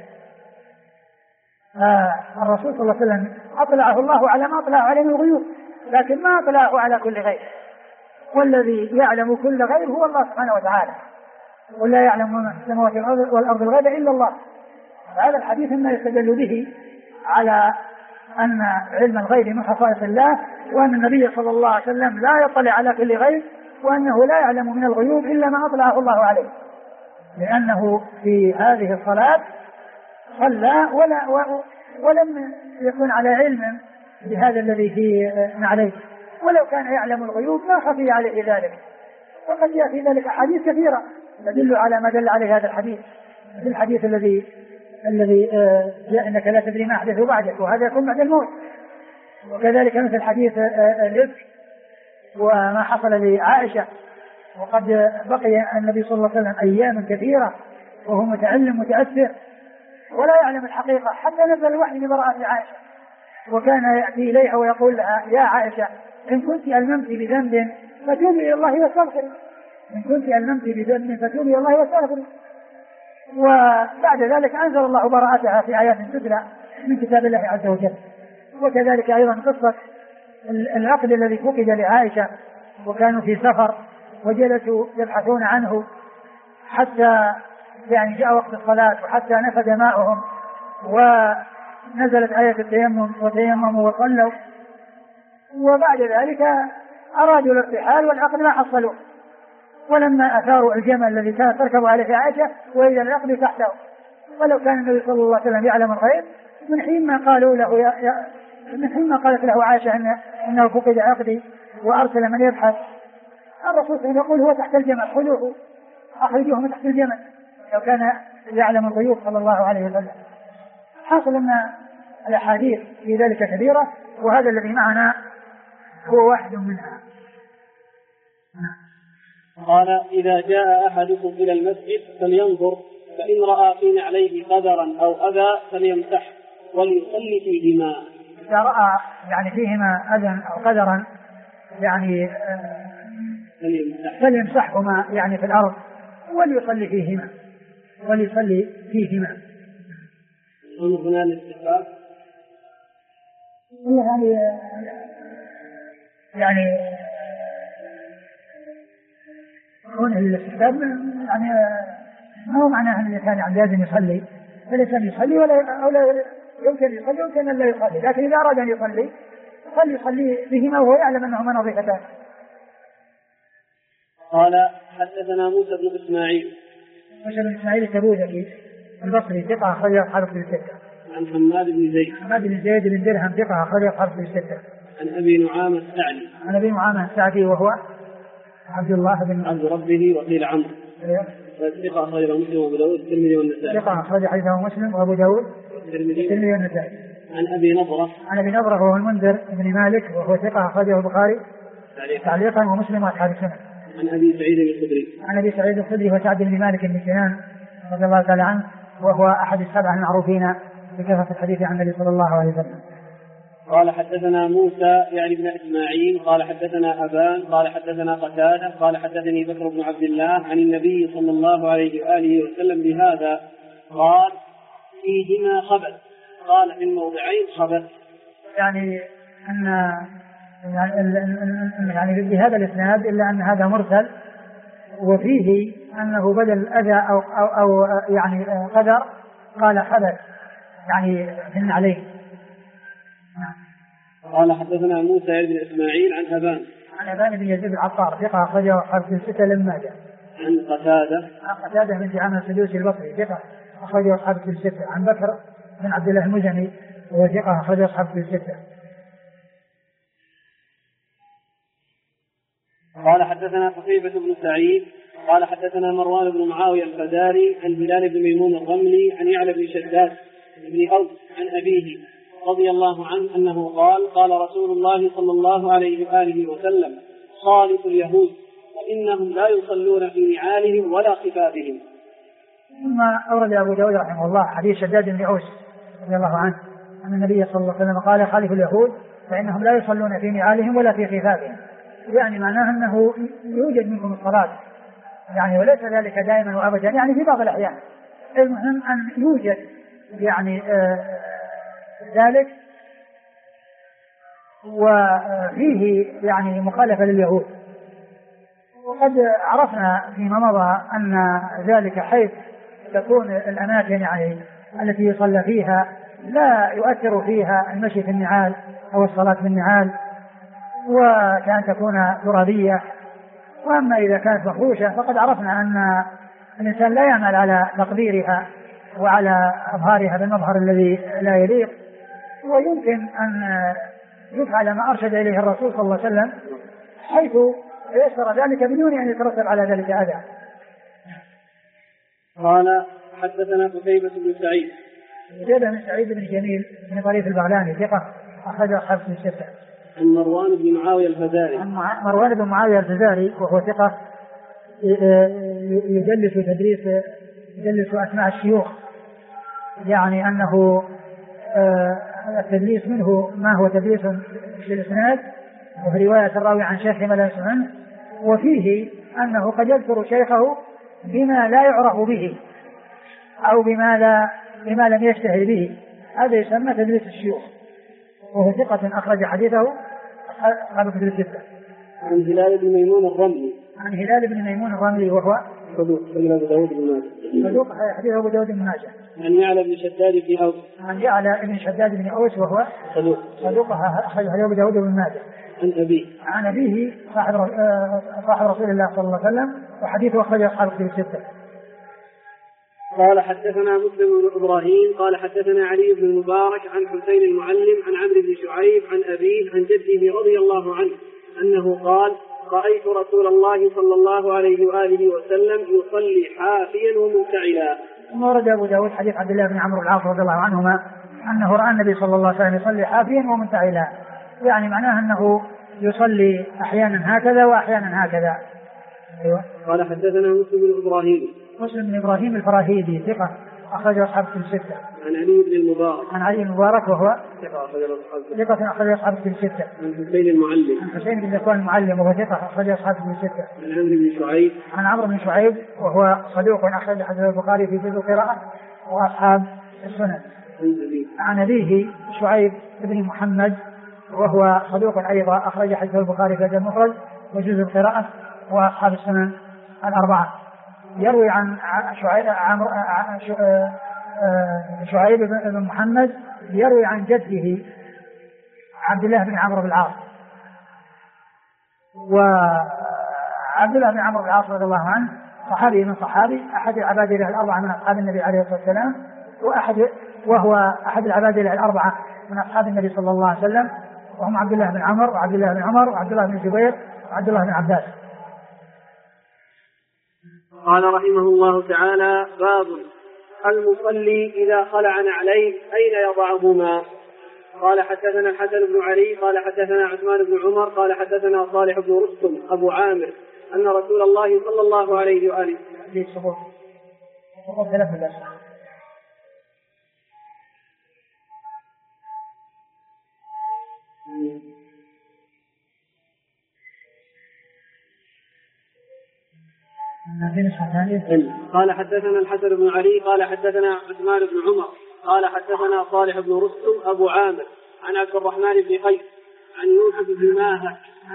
الرسول صلى الله عليه وسلم أطلعه الله على ما أطلعه عليه من الغيوب، لكن ما أطلعه على كل غيب، والذي يعلم كل غيب هو الله سبحانه وتعالى، ولا يعلم ما في السماوات والأرض الغيب إلا الله. هذا الحديث ما يستدل به على أن علم الغيب من خصائص الله، وأن النبي صلى الله عليه وسلم لا يطلع على كل غيب، وأنه لا يعلم من الغيوب إلا ما أطلعه الله عليه، لأنه في هذه الصلاة صلى ولم يكن على علم بهذا الذي فيه عليه، ولو كان يعلم الغيوب ما خفي عليه ذلك. وقد يأتي ذلك أحاديث كثيرة تدل على ما دل عليه هذا الحديث، في الحديث الذي جاء إنك لا تدري ما أحدث بعدك وهذا يكون بعد الموت. وكذلك مثل حديث الإفك وما حصل لعائشة، وقد بقي النبي صلى الله عليه وسلم أيام كثيرة وهو متعلم متأثر ولا يعلم الحقيقة حتى نزل الوحي لبراءة عائشة، وكان يأتي إليها ويقول لها يا عائشة إن كنت ألممت بذنب فتوبي إلى الله واستغفري، إن كنت ألممت بذنب فتوبي إلى الله واستغفري. وبعد ذلك أنزل الله براءتها في آيات تتلى من كتاب الله عز وجل. وكذلك أيضا قصة العقد الذي فقد لعائشة وكانوا في سفر وجلسوا يبحثون عنه حتى يعني جاء وقت الصلاة وحتى نفد ماؤهم ونزلت آية التيمم وتيمموا وصلوا، وبعد ذلك أرادوا الارتحال والعقد ما حصلوه، ولما أثاروا الجمل الذي كانت تركب عليه عائشة وإذا العقد تحته، ولو كان النبي صلى الله عليه وسلم يعلم الغيب من حين ما قالوا له من حين ما قالت له عائشة إنه فقد عقدي وأرسل من يبحث، الرسول صلى الله عليه وسلم يقول هو تحت الجمل خذوه أخرجوه من تحت الجمل لو كان يعلم الغيوب صلى الله عليه وسلم. حاصل أن الأحاديث في ذلك كثيرة، وهذا الذي معنا هو واحد منها. قال إذا جاء أحدكم إلى المسجد فلينظر، فإن رأى في نعليه قدرا أو أذى فليمسح وليصلي فيهما. إذا رأى يعني فيهما أذى أو قدرا يعني فليمسحهما يعني في الأرض وليصلي فيهما هنا الاستحباب يعني هنا الاستحباب يعني ما هو معناه أن الإنسان يعني لازم يصلي، فالإنسان يصلي أو لا يمكن يصلي ويمكن أن لا يصلي، لكن إذا أراد أن يصلي بهما وهو يعلم أنهما نظيفتان. قال حدثنا موسى بن إسماعيل التبوذكي البصري ثقة أخرج أصحاب الكتب الستة. عن حماد بن زيد بن درهم ثقة أخرج أصحاب الكتب الستة. عن أبي نعامة السعدي وهو عبد الله بن عبد ربه وقيل عمرو ثقة أخرجه مسلم وأبو داود والترمذي والنسائي. ثقة أخرج حديثه مسلم وأبو داود والترمذي والنسائي. عن أبي نضرة وهو المنذر بن مالك وهو ثقة أخرجه البخاري تعليقا ومسلم وأصحاب السنن. عن أبي سعيد الخدري وسعد بن مالك بن سنان رضي الله تعالى عنه، وهو أحد السبعة المعروفين بكثرة الحديث عن النبي صلى الله عليه وسلم. قال حدثنا موسى يعني بن إسماعيل قال حدثنا أبان قال حدثنا قتادة قال حدثني بكر بن عبد الله عن النبي صلى الله عليه وآله وسلم بهذا قال فيهما خبث، قال في الموضعين خبث. يعني أن يعني بهذا الإسناد إلا أن هذا مرسل، وفيه أنه بدل أذى أو يعني قدر قال خبث يعني من عليه. قال حدثنا موسى بن إسماعيل عن أبان بن يزيد العطار ثقة أخرجه أصحاب الستة لما جاء. عن قتادة بن دعامة السدوسي البصري ثقة أخرجه أصحاب الستة. عن بكر بن عبد الله المزني وهو ثقة أخرجه أصحاب الستة. قال حدثنا قتيبة بن سعيد قال حدثنا مروان بن معاوية الفزاري عن هلال بن ميمون الرملي عن يعلى بن شداد بن أوس عن أبيه رضي الله عنه أنه قال رسول الله صلى الله عليه وآله وسلم خالف اليهود فإنهم لا يصلون في نعالهم ولا خفافهم. ثم أورد أبو داود رحمه الله حديث شداد بن أوس رضي الله عنه أن النبي صلى الله عليه وسلم قال خالف اليهود فإنهم لا يصلون في نعالهم ولا في خفافهم، يعني معناه أنه يوجد منهم الصلاة يعني وليس ذلك دائما وأبدا، يعني في بعض الأحيان. المهم أن يوجد يعني ذلك، وفيه يعني مخالفة لليهود. وقد عرفنا فيما مضى أن ذلك حيث تكون الأماكن يعني التي يصلى فيها لا يؤثر فيها المشي في النعال أو الصلاة في النعال، وكان تكون ترابية. وأما إذا كانت مفروشة فقد عرفنا أن الإنسان لا يعمل على تقديرها وعلى أظهارها بالمظهر الذي لا يليق، ويمكن أن يفعل ما أرشد إليه الرسول صلى الله عليه وسلم حيث يسر ذلك بدون أن يترتب على ذلك أذى. قال حدثنا قتيبة بن سعيد بن جميل من طريق البغلاني ثقة أخرج أصحاب الستة. عن مروان بن معاوية الفزاري وهو ثقة يدلس أسماء الشيوخ، يعني أنه التدليس منه ما هو تدليس في الإسناد وفي رواية الراوي عن شيخ ما لا يسمع، وفيه أنه قد يذكر شيخه بما لا يعرف به أو بما لم يشتهر به، هذا يسمى تدليس الشيوخ، وهو ثقة أخرج حديثه أصحاب الكتب الستة. عن هلال بن ميمون الرملي وهو صدوق سيد أبو داود بن ماجه. صدوق حديث أبو داود بن ماجه. عن يعلى بن شداد بن أوس. عن يعلى بن شداد بن أوس وهو صدوق أخرج حديث أبو داود بن ماجه. عن أبيه صاحب رسول الله صلى الله عليه وسلم، وحديثه أخرج أصحاب الكتب الستة. قال حدثنا مسلم بن إبراهيم قال حدثنا علي بن المبارك عن حسين المعلم عن عمرو بن شعيب عن أبيه عن جده رضي الله عنه أنه قال: رأيت رسول الله صلى الله عليه وآله وسلم يصلي حافيا ومنتعلا. ورد أبو داود حديث عبد الله بن عمرو بن العاص رضي الله عنهما أنه رأى النبي صلى الله عليه وسلم يصلي حافيا ومنتعلا، يعني معناه أنه يصلي أحيانا هكذا وأحيانا هكذا. أيوة. قال حدثنا مسلم بن إبراهيم الفراهيدي ثقة أخرج أصحاب الستة. عن علي بن المبارك وهو ثقة أخرج أصحاب الستة. عن حسين بن ذكوان المعلم وهو ثقة أخرج أصحاب الستة. عن عمرو بن شعيب وهو صدوق أخرج حديث البخاري في جزء القراءة وأصحاب السنن. عن أبيه شعيب بن محمد وهو صدوق أيضا أخرج حديث البخاري في المفرد وجزء القراءة وأصحاب السنن الأربعة. يروي عن شعيب بن محمد يروي عن جده عبد الله بن عمرو بن العاص، وعبد الله بن عمرو بن العاص رضي الله عنه صحابي من صحابي أحد العبادلة الأربعة من أصحاب النبي عليه الصلاة والسلام، وهو أحد العبادلة الأربعة من أصحاب النبي صلى الله عليه وسلم، وهم عبد الله بن عمر وعبد الله بن عمر وعبد الله بن الزبير وعبد الله بن عباس. قال رحمه الله تعالى: باب المصلي إذا خلع نعليه أين يضعهما؟ قال حدثنا الحسن بن علي قال حدثنا عثمان بن عمر قال حدثنا صالح بن رستم أبو عامر أن رسول الله صلى الله عليه وآله قال حدثنا الحسن بن علي قال حدثنا عثمان بن عمر قال حدثنا صالح بن رستم أبو عامر عن عبد الرحمن بن قيس عن يوسف بن ماهك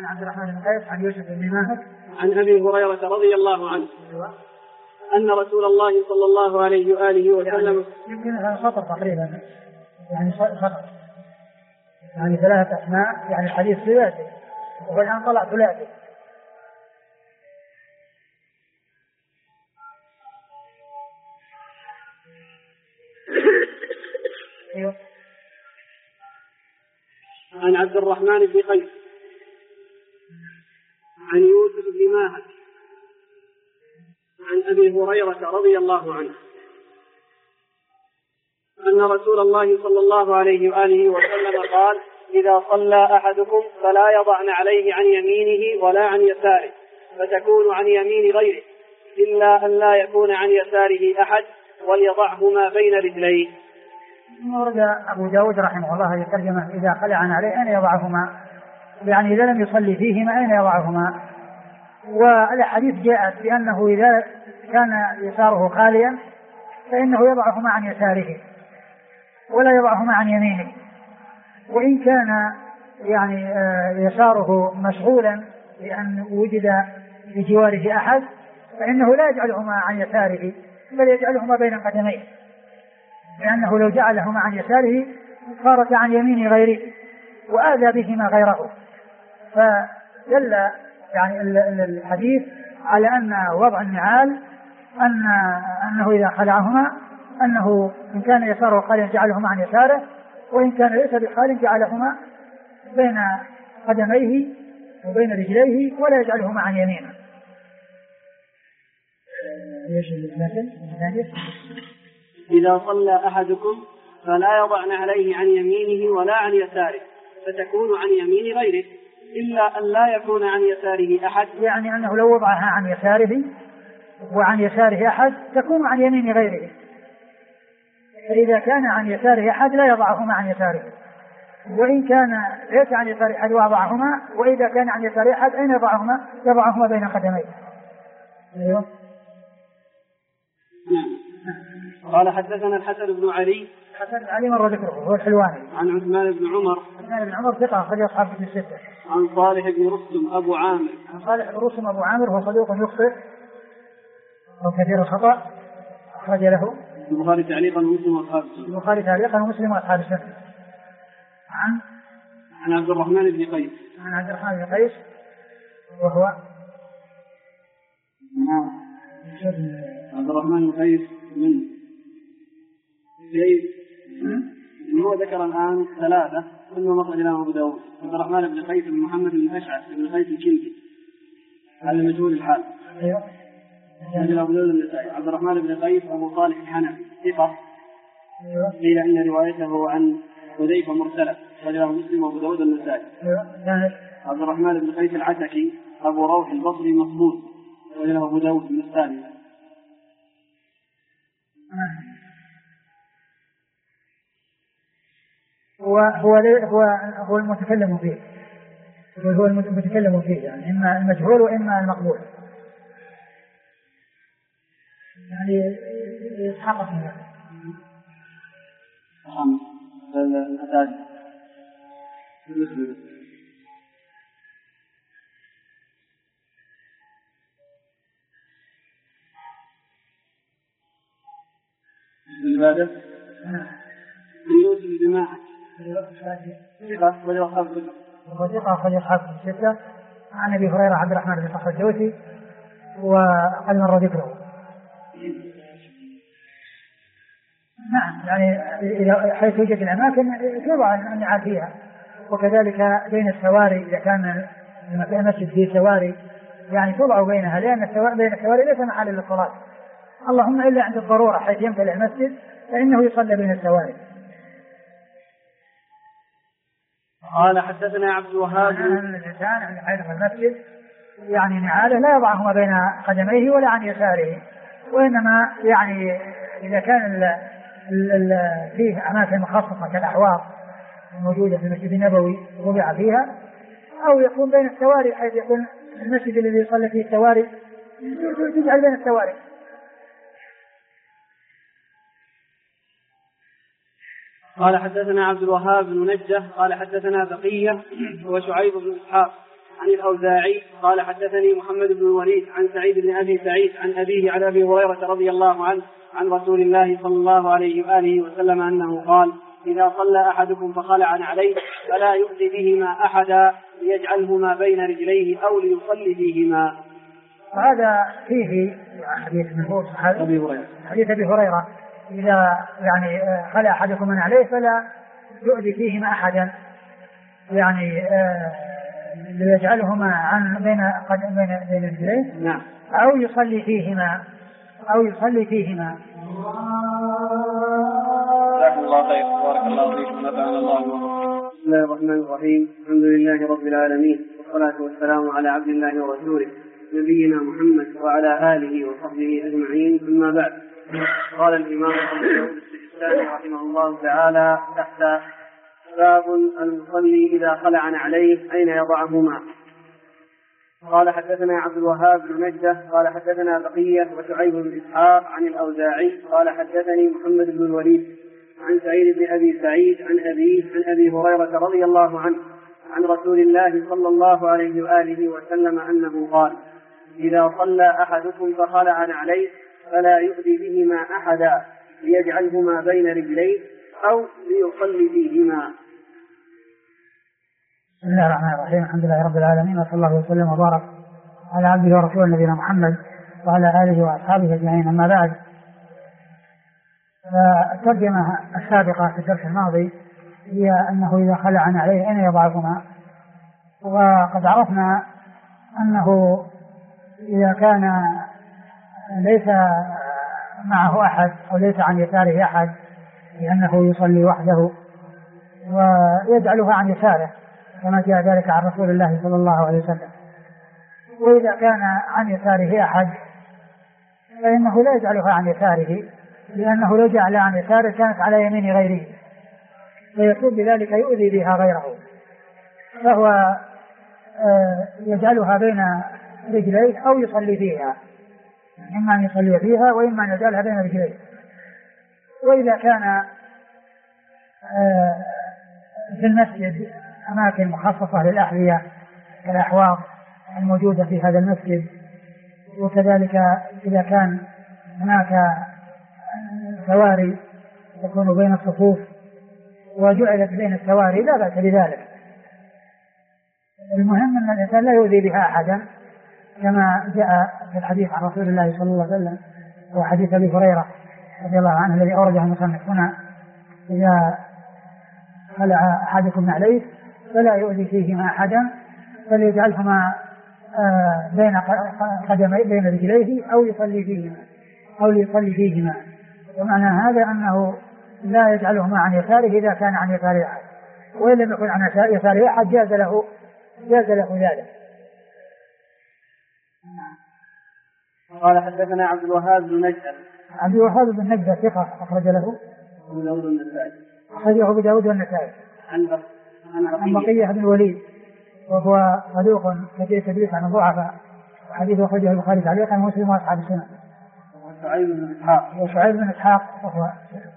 عن أبي هريرة رضي الله عنه أن رسول الله صلى الله عليه وآله وسلم يمكن سطر تقريبا، يعني سطر، يعني ثلاثة أسماء، يعني الحديث ثلاثي والآن طلع ثلاثي. عن عبد الرحمن بن قيس عن يوسف بن ماهك عن أبي هريرة رضي الله عنه أن رسول الله صلى الله عليه وآله وسلم قال: إذا صلى أحدكم فلا يضعن عليه عن يمينه ولا عن يساره، فتكون عن يمين غيره، إلا أن لا يكون عن يساره أحد، وليضعهما بين رجليه. ورد أبو داود رحمه الله يترجمه: إذا خلع عليه أين يضعهما، يعني إذا لم يصلي فيهما أين يضعهما. والحديث جاءت بأنه إذا كان يساره خاليا فإنه يضعهما عن يساره ولا يضعهما عن يمينه، وإن كان يعني يساره مشغولا لأن وجد بجواره أحد فإنه لا يجعلهما عن يساره بل يجعلهما بين قدميه، لأنه لو جعلهما عن يساره صارت عن يمين غيره وآذى بهما غيره. فدل يعني الحديث على أن وضع النعال أنه إذا خلعهما أنه إن كان يساره خاليا جعلهما عن يساره، وإن كان ليس بخال جعلهما بين قدميه وبين رجليه ولا يجعلهما عن يمينه. إذا صلى أحدكم فلا يضعن عليه عن يمينه ولا عن يساره، فتكون عن يمين غيره، إلا أن لا يكون عن يساره أحد، يعني أنه لو وضعها عن يساره وعن يساره أحد تكون عن يمين غيره، فإذا كان عن يساره أحد لا يضعهما عن يساره، وإن كان ليس عن يساره أحد وضعهما، وإذا كان عن يساره أحد أين يضعهما؟ يضعهما بين قدميه. أيوه. قال حدثنا الحسن بن علي مر ذكره هو الحلواني عن عثمان بن عمر ثقة أخرج أصحاب الكتب الستة. عن صالح بن رستم أبو عامر هو صدوق يخطئ أو كثير الخطأ أخرج له البخاري تعليقا ومسلم وأصحاب السنة. البخاري تعليقا ومسلم وأصحاب السنة. عن عبد الرحمن بن قيس. عن عبد الرحمن بن قيس وهو عبد الرحمن بن قيس من قيس هو ذكر الآن ثلاثة ثم مر إلى أبو داود. عبد الرحمن بن قيس بن محمد بن أشعث بن قيس الكلبي على مجهول الحال. أيوه. عبد الرحمن بن قيس أبو صالح الحنفي ثقة. أيوه. قيل إن روايته عن حذيفة مرسلة رجله مسلم وأبو داود النسائي. أيوه. عبد الرحمن بن قيس العتكي أبو روح البصري مصبوط رجله أبو داود النسائي. هو المتكلم فيه. هو المتكلم فيه يعني إما المجهول وإما المقبول. يعني يتحقق من ذلك. الأساس العبادة يوجد الجماعة وثيقة أخرج أصحاب الستة عن أبي هريرة عبد الرحمن بن صخر الدوسي وقد مر ذكره. نعم يعني حيث توجد الأماكن يوضع النعال فيها، وكذلك بين السواري إذا كان المسجد فيه سواري يعني توضع بينها، لأن بين السواري ليس محل للصلاة اللهم إلا عند الضرورة حيث يمتلئ المسجد فإنه يصلى بين السواري. قال حدثنا عبد الوهاب. الإنسان عند حيث المسجد يعني نعاله لا يضعهما بين قدميه ولا عن يساره، وإنما يعني إذا كان فيه أماكن مخصصة كالأحواض الموجودة في المسجد النبوي وضع فيها، أو يكون بين السواري حيث يكون المسجد الذي يصلي فيه السواري تجعل بين السواري. قال حدثنا عبد الوهاب بن نجة قال حدثنا بقية وشعيب بن إسحاق عن الأوزاعي قال حدثني محمد بن الوليد عن سعيد بن أبي سعيد عن أبيه عن أبي هريرة رضي الله عنه عن رسول الله صلى الله عليه وآله وسلم أنه قال: إذا صلى أحدكم فخلع عليه فلا يؤذي بهما أحدا ليجعلهما بين رجليه أو ليصلي فيهما. هذا فيه حديث مفهوم حديث أبي هريرة إذا يعني خلع أحدكم من عليه فلا يؤذي فيهما أحدا يعني ليجعلهما عن بين رجليه نعم. أو يصلي فيهما جزاكم الله خير بارك الله فيكم ونفعنا الله بكم. بسم الله الرحمن الرحيم. الحمد لله رب العالمين والصلاة والسلام على عبد الله ورسوله نبينا محمد وعلى آله وصحبه أجمعين. أما بعد، قال الإمام أبو داود السجستاني رحمه الله تعالى تحت باب المصلي إذا خلع عليه أين يضعهما. قال حدثنا عبد الوهاب بن نجدة قال حدثنا بقية وشعيب بن إسحاق عن الأوزاعي قال حدثني محمد بن الوليد عن سعيد بن أبي سعيد عن أبيه عن أبي هريرة رضي الله عنه عن رسول الله صلى الله عليه وآله وسلم أنه قال: إذا صلى أحدكم فخلع عليه فلا يؤذي بهما أحدا ليجعلهما بين رجليه أو ليصلي فيهما. بسم الله الرحمن الرحيم. الحمد لله رب العالمين وصلى الله وسلم وبارك على عبده ورسوله نبينا محمد وعلى آله وأصحابه أجمعين. أما بعد، الترجمة السابقة في الدرس الماضي هي أنه إذا خلع عليه أين يضعهما، وقد عرفنا أنه إذا كان ليس معه أحد أو ليس عن يساره أحد لأنه يصلي وحده ويجعلها عن يساره كما جاء ذلك عن رسول الله صلى الله عليه وسلم. وإذا كان عن يساره أحد فإنه لا يجعلها عن يساره، لأنه لو جعل عن يساره كانت على يمين غيره فيكون بذلك يؤذي بها غيره، فهو يجعلها بين رجليه أو يصلي فيها، إما أن يصلي فيها وإما أن يجعلها بين رجليه. وإذا كان في المسجد أماكن مخصصة للأحذية كالأحواض الموجودة في هذا المسجد وكذلك إذا كان هناك سواري تكون بين الصفوف وجعلت بين السواري لا بأس بذلك. المهم أن الإنسان لا يؤذي بها أحدا، كما جاء في الحديث عن رسول الله صلى الله عليه وسلم وحديث أبي هريرة رضي الله عنه الذي أورده المصنف هنا: إذا خلع أحدكم عليه فلا يؤذي فيهما أحدا، فليجعلهما بين قدمي بين رجليه أو يصلي فيهما. ومعنى هذا أنه لا يجعلهما عن يساره إذا كان عن يسار أحد، وإن لم يكن عن يسار أحد جاز له ذلك. قال حدثنا عبد الوهاب بن نجد. عبد الوهاب بن نجد ثقة أخرج له أبو داود والنسائي. أخرجه أبو داود والنسائي. عن بقية بن الوليد وهو صدوق كثير التدليس عن الضعفاء، وحديثه أخرجه البخاري تعليقا ومسلم وأصحاب السنن. وشعيب بن إسحاق وهو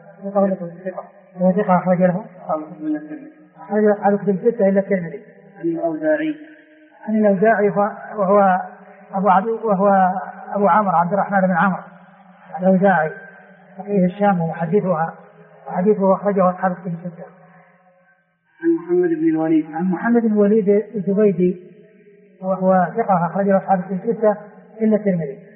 ثقة أخرج له أصحاب كتب الستة إلا الترمذي. عن الأوزاعي وهو أبو عمرو عبد الرحمن بن عمرو الأوزاعي فقيه الشام وحديثه أخرجه أصحاب كتب الستة. عن محمد بن الوليد الزبيدي وهو ثقة أخرجه أصحاب كتب الستة إلا الترمذي.